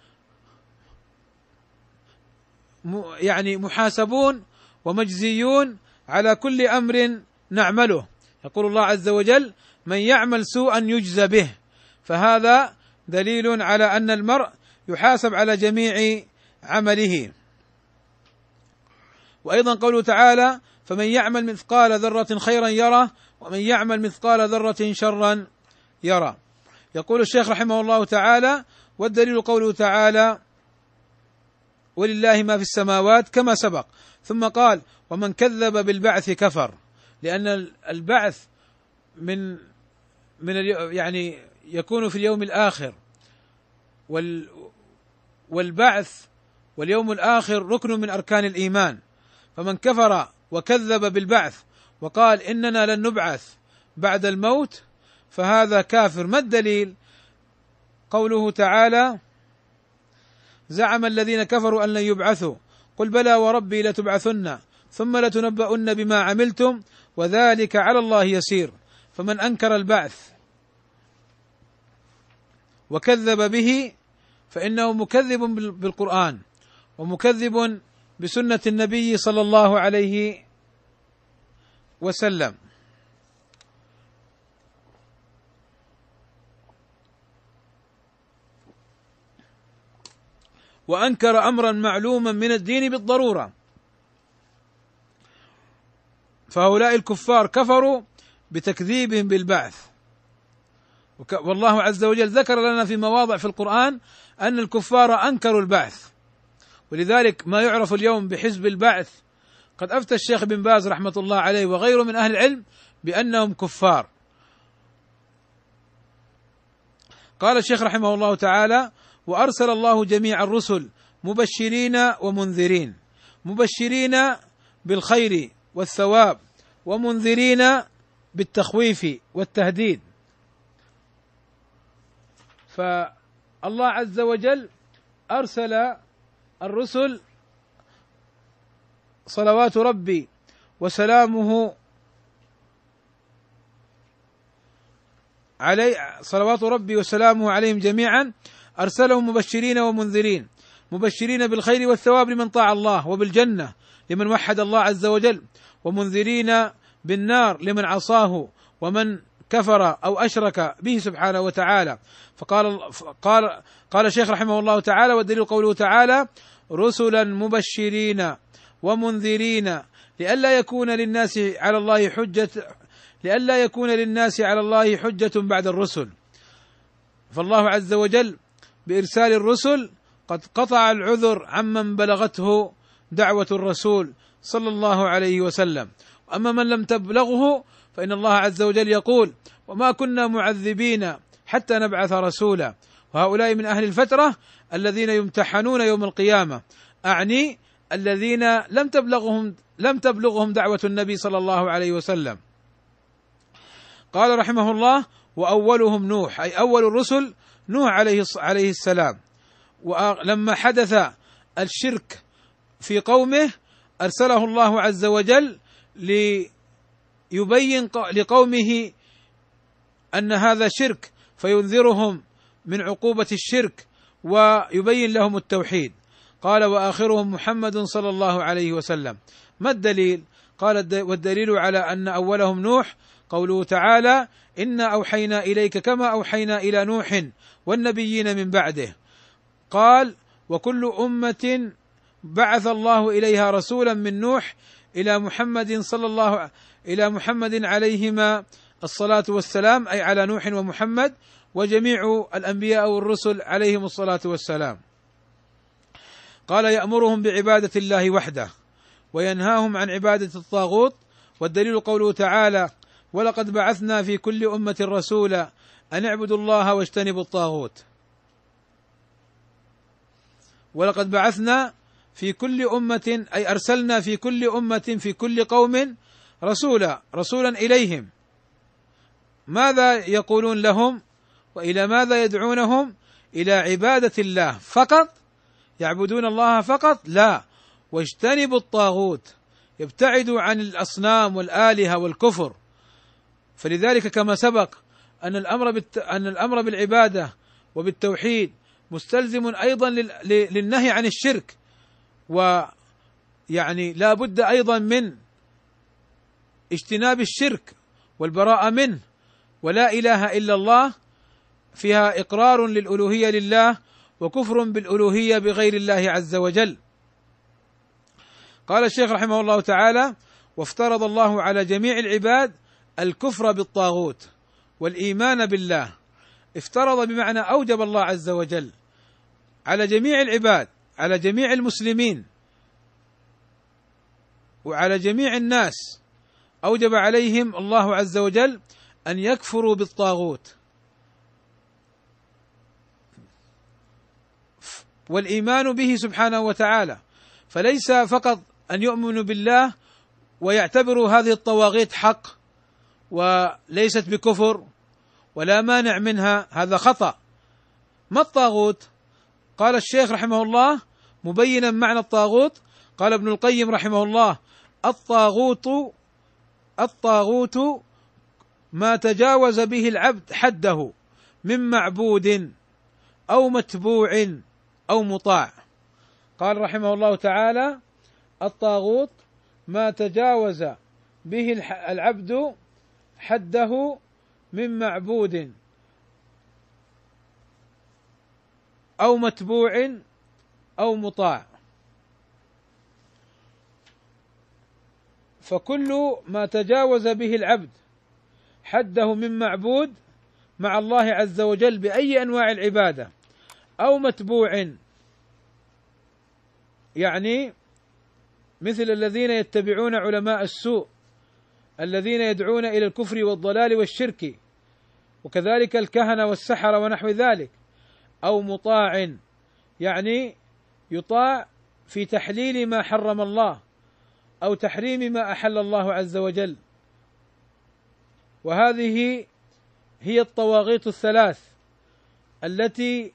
يعني محاسبون ومجزيون على كل أمر نعمله. يقول الله عز وجل: من يعمل سوءا يجزى به. فهذا دليل على أن المرء يحاسب على جميع عمله. وأيضا قوله تعالى: فمن يعمل مثقال ذرة خيرا يره ومن يعمل مثقال ذرة شرا يره. يقول الشيخ رحمه الله تعالى: والدليل قوله تعالى: ولله ما في السماوات، كما سبق. ثم قال: ومن كذب بالبعث كفر، لأن البعث من يعني يكون في اليوم الآخر، والبعث واليوم الآخر ركن من أركان الإيمان. فمن كفر وكذب بالبعث وقال إننا لن نبعث بعد الموت فهذا كافر. ما الدليل؟ قوله تعالى: زعم الذين كفروا أن لن يبعثوا قل بلى وربي لتبعثن ثم لتنبؤن بما عملتم وذلك على الله يسير. فمن أنكر البعث وكذب به فإنه مكذب بالقرآن ومكذب بسنة النبي صلى الله عليه وسلم. وأنكر أمرا معلوما من الدين بالضرورة. فهؤلاء الكفار كفروا بتكذيبهم بالبعث. والله عز وجل ذكر لنا في مواضع في القرآن أن الكفار أنكروا البعث، ولذلك ما يعرف اليوم بحزب البعث قد أفتى الشيخ بن باز رحمة الله عليه وغيره من أهل العلم بأنهم كفار. قال الشيخ رحمه الله تعالى: وأرسل الله جميع الرسل مبشرين ومنذرين، مبشرين بالخير والثواب ومنذرين بالتخويف والتهديد. فالله عز وجل أرسل الرسل صلوات ربي وسلامه عليهم جميعا، أرسلهم مبشرين ومنذرين، مبشرين بالخير والثواب لمن طاع الله وبالجنة لمن وحد الله عز وجل، ومنذرين بالنار لمن عصاه ومن كفر أو أشرك به سبحانه وتعالى. قال الشيخ رحمه الله تعالى: والدليل قوله تعالى: رسلا مبشرين ومنذرين لئلا يكون للناس على الله حجة بعد الرسل. فالله عز وجل بإرسال الرسل قد قطع العذر عمن بلغته دعوة الرسول صلى الله عليه وسلم. أما من لم تبلغه فإن الله عز وجل يقول: وما كنا معذبين حتى نبعث رسولا. وهؤلاء من أهل الفترة الذين يمتحنون يوم القيامة، أعني الذين لم تبلغهم دعوة النبي صلى الله عليه وسلم. قال رحمه الله: وأولهم نوح، أي أول الرسل نوح عليه السلام. ولما حدث الشرك في قومه أرسله الله عز وجل ليبين لقومه أن هذا شرك، فينذرهم من عقوبة الشرك ويبين لهم التوحيد. قال: وآخرهم محمد صلى الله عليه وسلم. ما الدليل؟ قال: والدليل على أن أولهم نوح قوله تعالى: إنا أوحينا إليك كما أوحينا إلى نوح والنبيين من بعده. قال: وكل أمة بعث الله إليها رسولا من نوح إلى محمد عليهما الصلاة والسلام، أي على نوح ومحمد وجميع الأنبياء والرسل عليهم الصلاة والسلام. قال يأمرهم بعبادة الله وحده وينهاهم عن عبادة الطاغوت، والدليل قوله تعالى: ولقد بعثنا في كل أمة رسولا أن اعبدوا الله واجتنبوا الطاغوت. ولقد بعثنا في كل أمة، أي أرسلنا في كل أمة في كل قوم رسولا إليهم. ماذا يقولون لهم وإلى ماذا يدعونهم؟ إلى عبادة الله فقط. يعبدون الله فقط؟ لا، واجتنبوا الطاغوت، يبتعدوا عن الأصنام والآلهة والكفر. فلذلك كما سبق أن الأمر بالعبادة وبالتوحيد مستلزم أيضا للنهي عن الشرك، ويعني لا بد أيضا من اجتناب الشرك والبراءة منه. ولا إله إلا الله فيها إقرار للألوهية لله وكفر بالألوهية بغير الله عز وجل. قال الشيخ رحمه الله تعالى: وافترض الله على جميع العباد الكفر بالطاغوت والإيمان بالله. افترض بمعنى أوجب الله عز وجل على جميع العباد، على جميع المسلمين وعلى جميع الناس، أوجب عليهم الله عز وجل أن يكفروا بالطاغوت والإيمان به سبحانه وتعالى. فليس فقط أن يؤمنوا بالله ويعتبروا هذه الطواغيت حق وليست بكفر ولا مانع منها، هذا خطأ. ما الطاغوت؟ قال الشيخ رحمه الله مبينا معنى الطاغوت، قال ابن القيم رحمه الله: الطاغوت ما تجاوز به العبد حده من معبود أو متبوع أو مطاع. قال رحمه الله تعالى: الطاغوت ما تجاوز به العبد حده من معبود أو متبوع أو مطاع. فكل ما تجاوز به العبد حده من معبود مع الله عز وجل بأي أنواع العبادة، أو متبوع، يعني مثل الذين يتبعون علماء السوء الذين يدعون إلى الكفر والضلال والشرك، وكذلك الكهنة والسحرة ونحو ذلك. أو مطاع، يعني يطاع في تحليل ما حرم الله أو تحريم ما أحل الله عز وجل. وهذه هي الطواغيت الثلاث التي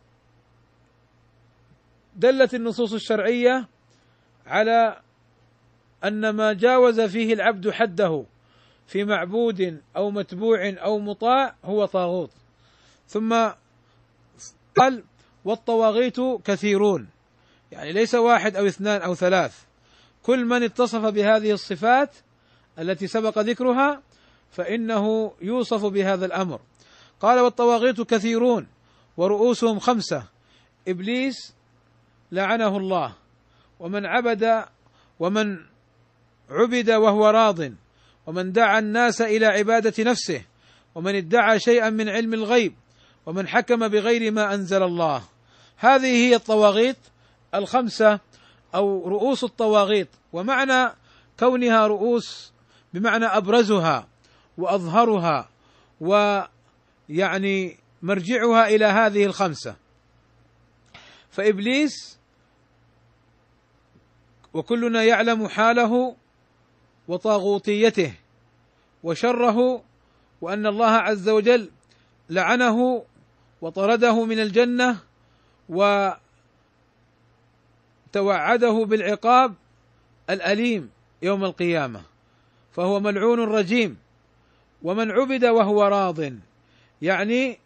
دلت النصوص الشرعية على أن ما جاوز فيه العبد حده في معبود أو متبوع أو مطاع هو طاغوت. ثم قال: والطواغيت كثيرون، يعني ليس واحد أو اثنان أو ثلاث، كل من اتصف بهذه الصفات التي سبق ذكرها فإنه يوصف بهذا الأمر. قال: والطواغيت كثيرون ورؤوسهم 5: إبليس لعنه الله، ومن عبد وهو راض، ومن دعا الناس إلى عبادة نفسه، ومن ادعى شيئا من علم الغيب، ومن حكم بغير ما أنزل الله. هذه هي الطواغيت 5 أو رؤوس الطواغيت. ومعنى كونها رؤوس بمعنى أبرزها وأظهرها، ويعني مرجعها إلى هذه 5. فإبليس وكلنا يعلم حاله وطاغوتيته وشره، وأن الله عز وجل لعنه وطرده من الجنة وتوعده بالعقاب الأليم يوم القيامة، فهو ملعون رجيم. ومن عبد وهو راض، يعني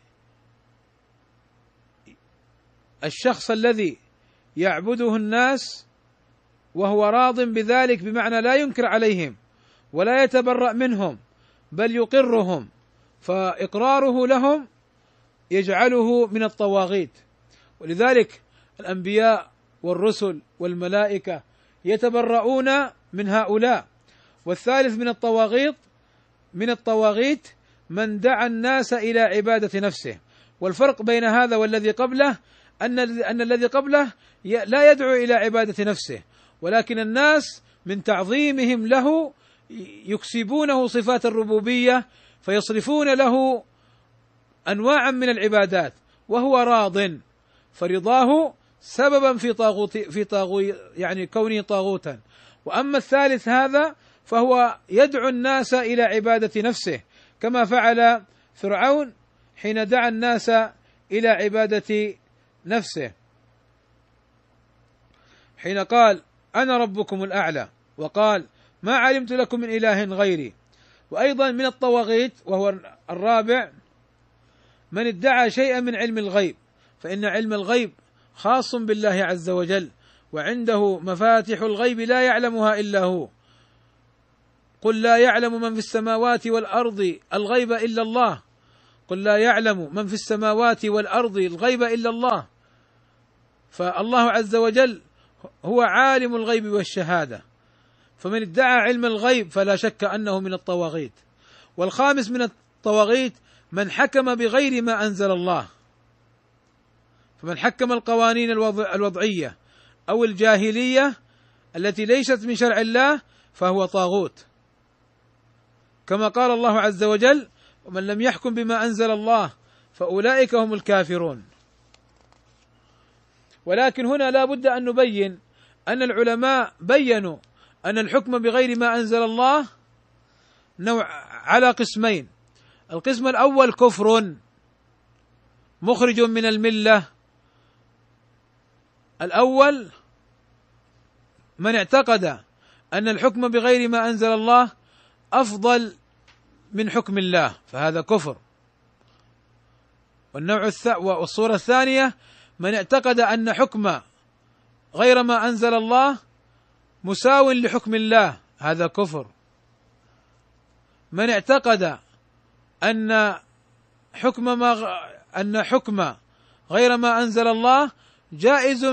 الشخص الذي يعبده الناس وهو راض بذلك، بمعنى لا ينكر عليهم ولا يتبرأ منهم بل يقرهم، فإقراره لهم يجعله من الطواغيت. ولذلك الأنبياء والرسل والملائكة يتبرؤون من هؤلاء. والثالث من الطواغيت من دعا الناس إلى عبادة نفسه. والفرق بين هذا والذي قبله أن الذي قبله لا يدعو إلى عبادة نفسه، ولكن الناس من تعظيمهم له يكسبونه صفات الربوبية فيصرفون له أنواعا من العبادات وهو راض، فرضاه سببا في يعني كونه طاغوتا. وأما الثالث هذا فهو يدعو الناس إلى عبادة نفسه، كما فعل فرعون حين دعا الناس إلى عبادة نفسه، حين قال أنا ربكم الأعلى، وقال ما علمت لكم من إله غيري. وأيضا من الطواغيت وهو الرابع من ادعى شيئا من علم الغيب، فإن علم الغيب خاص بالله عز وجل، وعنده مفاتح الغيب لا يعلمها إلا هو. قل لا يعلم من في السماوات والأرض الغيب إلا الله، قل لا يعلم من في السماوات والأرض الغيب إلا الله. فالله عز وجل هو عالم الغيب والشهادة، فمن ادعى علم الغيب فلا شك أنه من الطواغيت. والخامس من الطواغيت من حكم بغير ما أنزل الله، فمن حكم القوانين الوضعية أو الجاهلية التي ليست من شرع الله فهو طاغوت، كما قال الله عز وجل ومن لم يحكم بما أنزل الله فأولئك هم الكافرون. ولكن هنا لا بد أن نبين أن العلماء بينوا أن الحكم بغير ما أنزل الله نوع على قسمين. القسم الأول كفر مخرج من الملة. الأول من اعتقد أن الحكم بغير ما أنزل الله أفضل من حكم الله فهذا كفر. والصورة الثانية من اعتقد أن حكم غير ما أنزل الله مساو لحكم الله هذا كفر. من اعتقد أن حكم غير ما أنزل الله جائز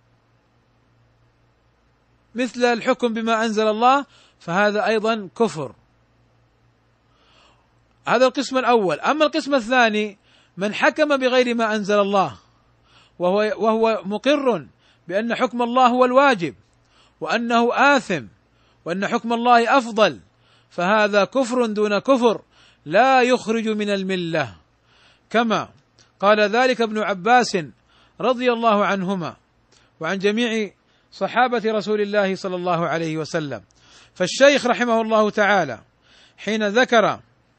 مثل الحكم بما أنزل الله فهذا أيضا كفر. هذا القسم الأول. أما القسم الثاني من حكم بغير ما أنزل الله وهو مقر بأن حكم الله هو الواجب وأنه آثم وأن حكم الله أفضل فهذا كفر دون كفر لا يخرج من الملة، كما قال ذلك ابن عباس رضي الله عنهما وعن جميع صحابة رسول الله صلى الله عليه وسلم. فالشيخ رحمه الله تعالى حين ذكر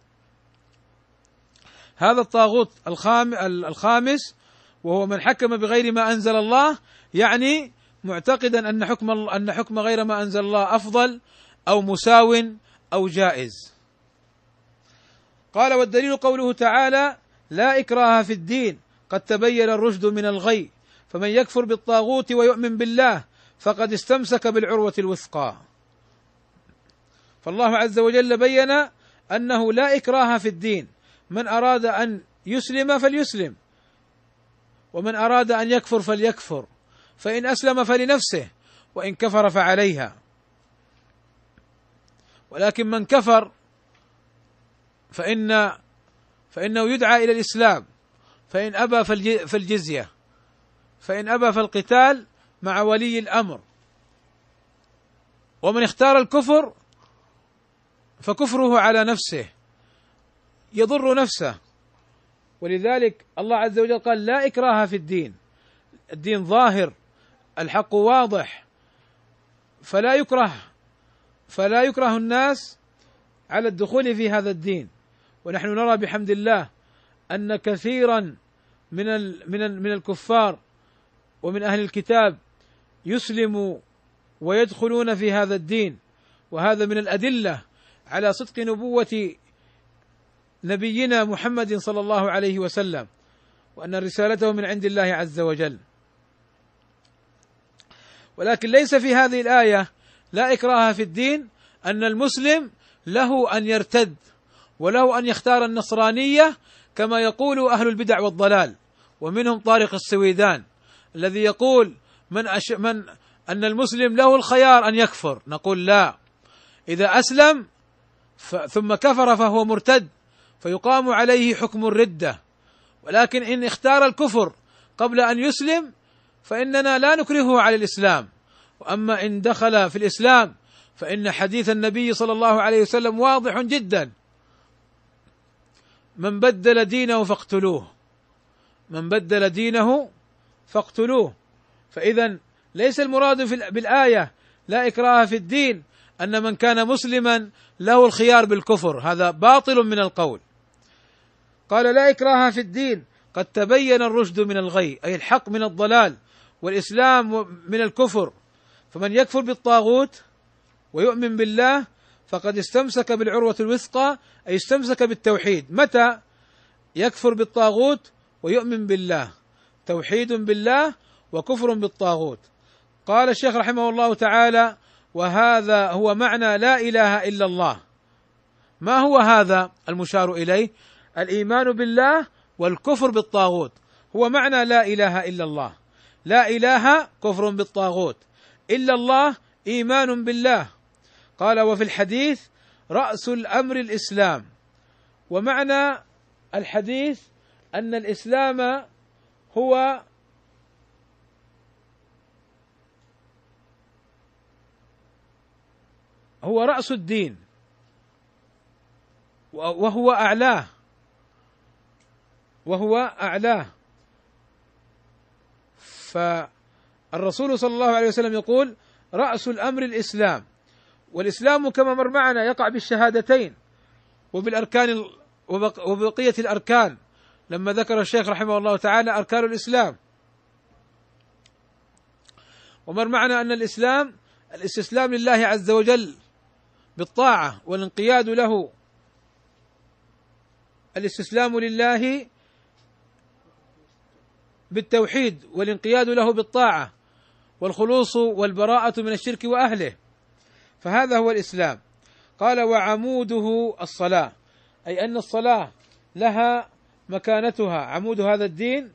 هذا الطاغوت الخامس وهو من حكم بغير ما أنزل الله يعني معتقدا أن حكم غير ما أنزل الله أفضل أو مساو أو جائز. قال والدليل قوله تعالى لا إكراه في الدين قد تبين الرشد من الغي فمن يكفر بالطاغوت ويؤمن بالله فقد استمسك بالعروة الوثقى. فالله عز وجل بين أنه لا إكراه في الدين، من أراد أن يسلم فليسلم ومن أراد أن يكفر فليكفر، فإن أسلم فلنفسه وإن كفر فعليها. ولكن من كفر فإنه يدعى إلى الإسلام، فإن أبى فالجزية، فإن أبى فالقتال مع ولي الأمر. ومن اختار الكفر فكفره على نفسه يضر نفسه. ولذلك الله عز وجل قال لا إكراه في الدين، الدين ظاهر، الحق واضح، فلا يكره الناس على الدخول في هذا الدين. ونحن نرى بحمد الله أن كثيرا من الكفار ومن أهل الكتاب يسلموا ويدخلون في هذا الدين، وهذا من الأدلة على صدق نبوة نبينا محمد صلى الله عليه وسلم وأن رسالته من عند الله عز وجل. ولكن ليس في هذه الآية لا إكراه في الدين أن المسلم له أن يرتد وله أن يختار النصرانية كما يقول أهل البدع والضلال، ومنهم طارق السويدان الذي يقول أن المسلم له الخيار أن يكفر. نقول لا، إذا أسلم ثم كفر فهو مرتد فيقام عليه حكم الردة، ولكن إن اختار الكفر قبل أن يسلم فإننا لا نكرهه على الإسلام، وأما إن دخل في الإسلام فإن حديث النبي صلى الله عليه وسلم واضح جدا: من بدل دينه فاقتلوه، من بدل دينه فاقتلوه. فإذا ليس المراد بالآية لا إكراه في الدين أن من كان مسلما له الخيار بالكفر، هذا باطل من القول. قال: لا إكراه في الدين قد تبين الرشد من الغي، أي الحق من الضلال، والإسلام من الكفر. فمن يكفر بالطاغوت ويؤمن بالله فقد استمسك بالعروة الوثقى، أي استمسك بالتوحيد. متى يكفر بالطاغوت ويؤمن بالله؟ توحيد بالله وكفر بالطاغوت. قال الشيخ رحمه الله تعالى: وهذا هو معنى لا إله إلا الله. ما هو هذا المشار إليه؟ الإيمان بالله والكفر بالطاغوت هو معنى لا إله إلا الله. لا إله كفر بالطاغوت، إلا الله إيمان بالله. قال: وفي الحديث رأس الأمر الإسلام. ومعنى الحديث أن الإسلام هو رأس الدين وهو أعلاه. فالرسول صلى الله عليه وسلم يقول: رأس الأمر الإسلام. والإسلام كما مر معنا يقع بالشهادتين وبالأركان وبقية الأركان، لما ذكر الشيخ رحمه الله تعالى أركان الإسلام. ومر معنا أن الإسلام الاستسلام لله عز وجل بالطاعة والانقياد له، الاستسلام لله بالتوحيد والانقياد له بالطاعة، والخلوص والبراءة من الشرك وأهله، فهذا هو الإسلام. قال: وعموده الصلاة، أي أن الصلاة لها مكانتها، عمود هذا الدين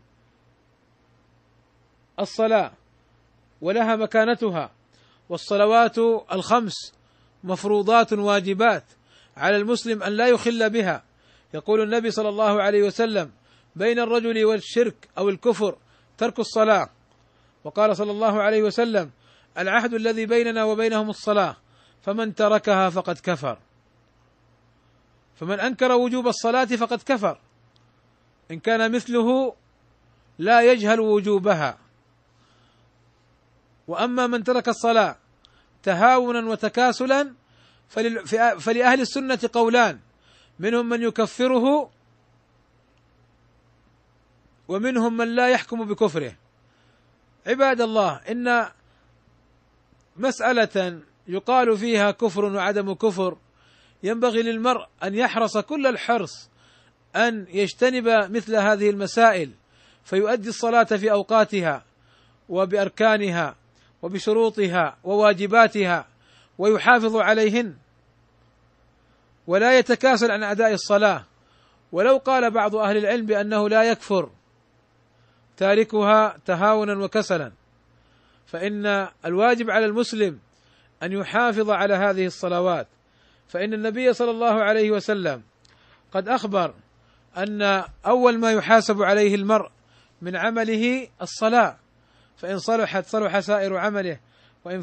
الصلاة ولها مكانتها. والصلوات الخمس مفروضات واجبات على المسلم أن لا يخل بها. يقول النبي صلى الله عليه وسلم: بين الرجل والشرك أو الكفر ترك الصلاة. وقال صلى الله عليه وسلم: العهد الذي بيننا وبينهم الصلاة، فمن تركها فقد كفر. فمن أنكر وجوب الصلاة فقد كفر إن كان مثله لا يجهل وجوبها. وأما من ترك الصلاة تهاونا وتكاسلا فلأهل السنة قولان: منهم من يكفره ومنهم من لا يحكم بكفره. عباد الله، إن مسألة يقال فيها كفر وعدم كفر ينبغي للمرء أن يحرص كل الحرص أن يجتنب مثل هذه المسائل، فيؤدي الصلاة في أوقاتها وبأركانها وبشروطها وواجباتها ويحافظ عليهن، ولا يتكاسل عن أداء الصلاة. ولو قال بعض أهل العلم بأنه لا يكفر تاركها تهاونا وكسلا، فإن الواجب على المسلم أن يحافظ على هذه الصلوات، فإن النبي صلى الله عليه وسلم قد أخبر أن أول ما يحاسب عليه المرء من عمله الصلاة، فإن صلحت صلح سائر عمله، وإن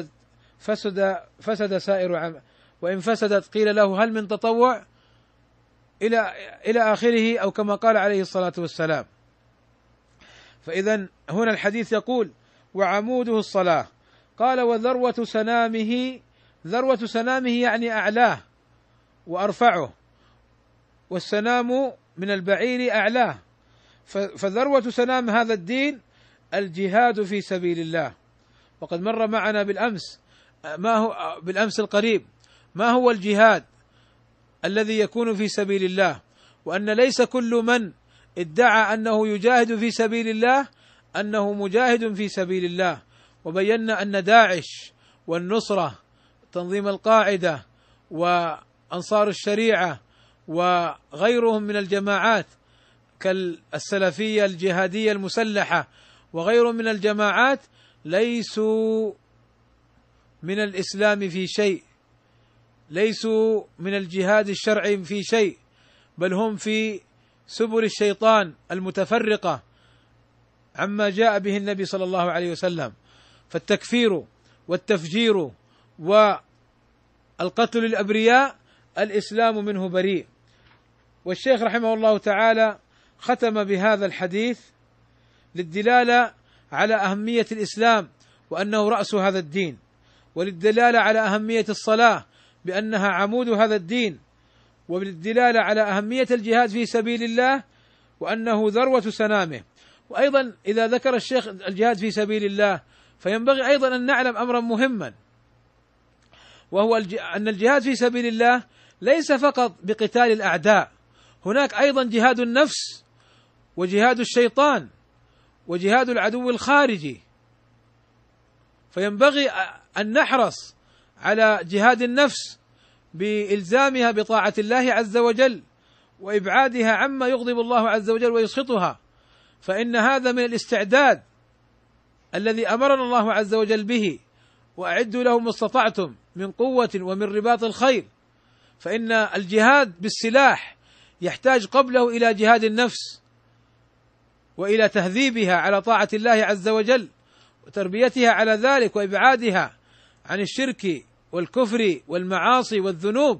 فسد سائر عمله، وإن فسدت قيل له هل من تطوع، إلى آخره، أو كما قال عليه الصلاة والسلام. فإذا هنا الحديث يقول: وعموده الصلاة. قال: وذروة سنامه، ذروة سنامه يعني أعلاه وأرفعه، والسنام من البعير أعلاه. فذروة سنام هذا الدين الجهاد في سبيل الله. وقد مر معنا بالأمس القريب ما هو الجهاد الذي يكون في سبيل الله، وأن ليس كل من ادعى أنه يجاهد في سبيل الله أنه مجاهد في سبيل الله. وبينا أن داعش والنصرة تنظيم القاعدة وأنصار الشريعة وغيرهم من الجماعات كالسلفية الجهادية المسلحة وغيرهم من الجماعات ليسوا من الإسلام في شيء، ليسوا من الجهاد الشرعي في شيء، بل هم في سبل الشيطان المتفرقة عما جاء به النبي صلى الله عليه وسلم، فالتكفير والتفجير والقتل للأبرياء الإسلام منه بريء. والشيخ رحمه الله تعالى ختم بهذا الحديث للدلالة على أهمية الإسلام وأنه رأس هذا الدين، وللدلالة على أهمية الصلاة بأنها عمود هذا الدين، وللدلالة على أهمية الجهاد في سبيل الله وأنه ذروة سنامه. وأيضا إذا ذكر الشيخ الجهاد في سبيل الله فينبغي أيضا أن نعلم أمرا مهما، وهو أن الجهاد في سبيل الله ليس فقط بقتال الأعداء، هناك أيضا جهاد النفس وجهاد الشيطان وجهاد العدو الخارجي، فينبغي أن نحرص على جهاد النفس بإلزامها بطاعة الله عز وجل وإبعادها عما يغضب الله عز وجل ويسخطها، فإن هذا من الاستعداد الذي أمرنا الله عز وجل به، وأعدوا لهم ما استطعتم من قوة ومن رباط الخيل. فإن الجهاد بالسلاح يحتاج قبله إلى جهاد النفس وإلى تهذيبها على طاعة الله عز وجل وتربيتها على ذلك وإبعادها عن الشرك والكفر والمعاصي والذنوب.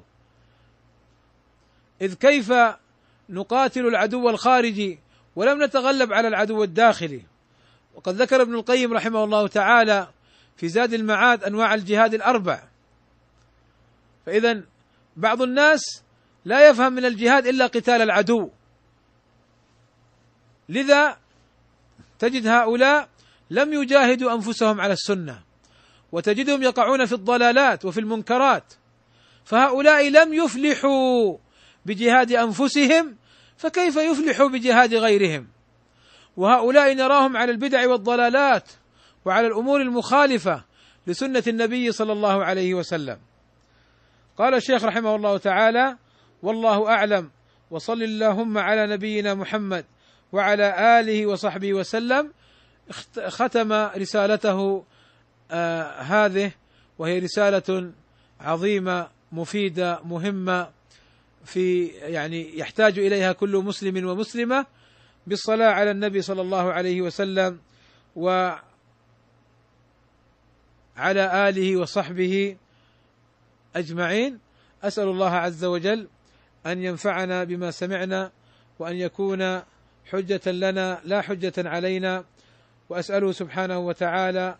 إذ كيف نقاتل العدو الخارجي ولم نتغلب على العدو الداخلي؟ وقد ذكر ابن القيم رحمه الله تعالى في زاد المعاد أنواع الجهاد الأربع. فإذا بعض الناس لا يفهم من الجهاد إلا قتال العدو، لذا تجد هؤلاء لم يجاهدوا أنفسهم على السنة، وتجدهم يقعون في الضلالات وفي المنكرات، فهؤلاء لم يفلحوا بجهاد أنفسهم، فكيف يفلحوا بجهاد غيرهم؟ وهؤلاء نراهم على البدع والضلالات وعلى الأمور المخالفة لسنة النبي صلى الله عليه وسلم. قال الشيخ رحمه الله تعالى: والله أعلم، وصل اللهم على نبينا محمد وعلى آله وصحبه وسلم. ختم رسالته هذه، وهي رسالة عظيمة مفيدة مهمة يعني يحتاج إليها كل مسلم ومسلمة، بالصلاة على النبي صلى الله عليه وسلم وعلى آله وصحبه أجمعين. أسأل الله عز وجل أن ينفعنا بما سمعنا، وأن يكون حجة لنا لا حجة علينا، وأسأله سبحانه وتعالى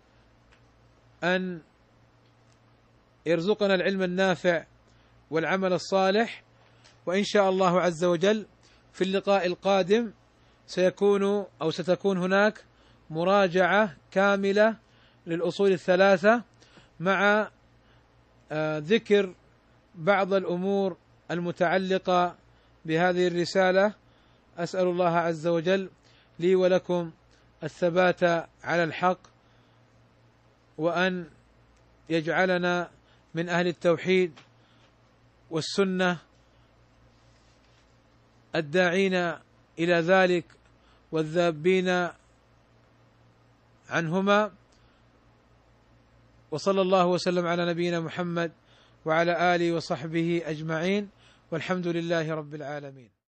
أن يرزقنا العلم النافع والعمل الصالح. وإن شاء الله عز وجل في اللقاء القادم ستكون هناك مراجعة كاملة للأصول الثلاثة مع ذكر بعض الأمور المتعلقة بهذه الرسالة. أسأل الله عز وجل لي ولكم الثبات على الحق، وأن يجعلنا من أهل التوحيد والسنة الداعين إلى ذلك والذابين عنهما. وصلى الله وسلم على نبينا محمد وعلى آله وصحبه أجمعين، والحمد لله رب العالمين.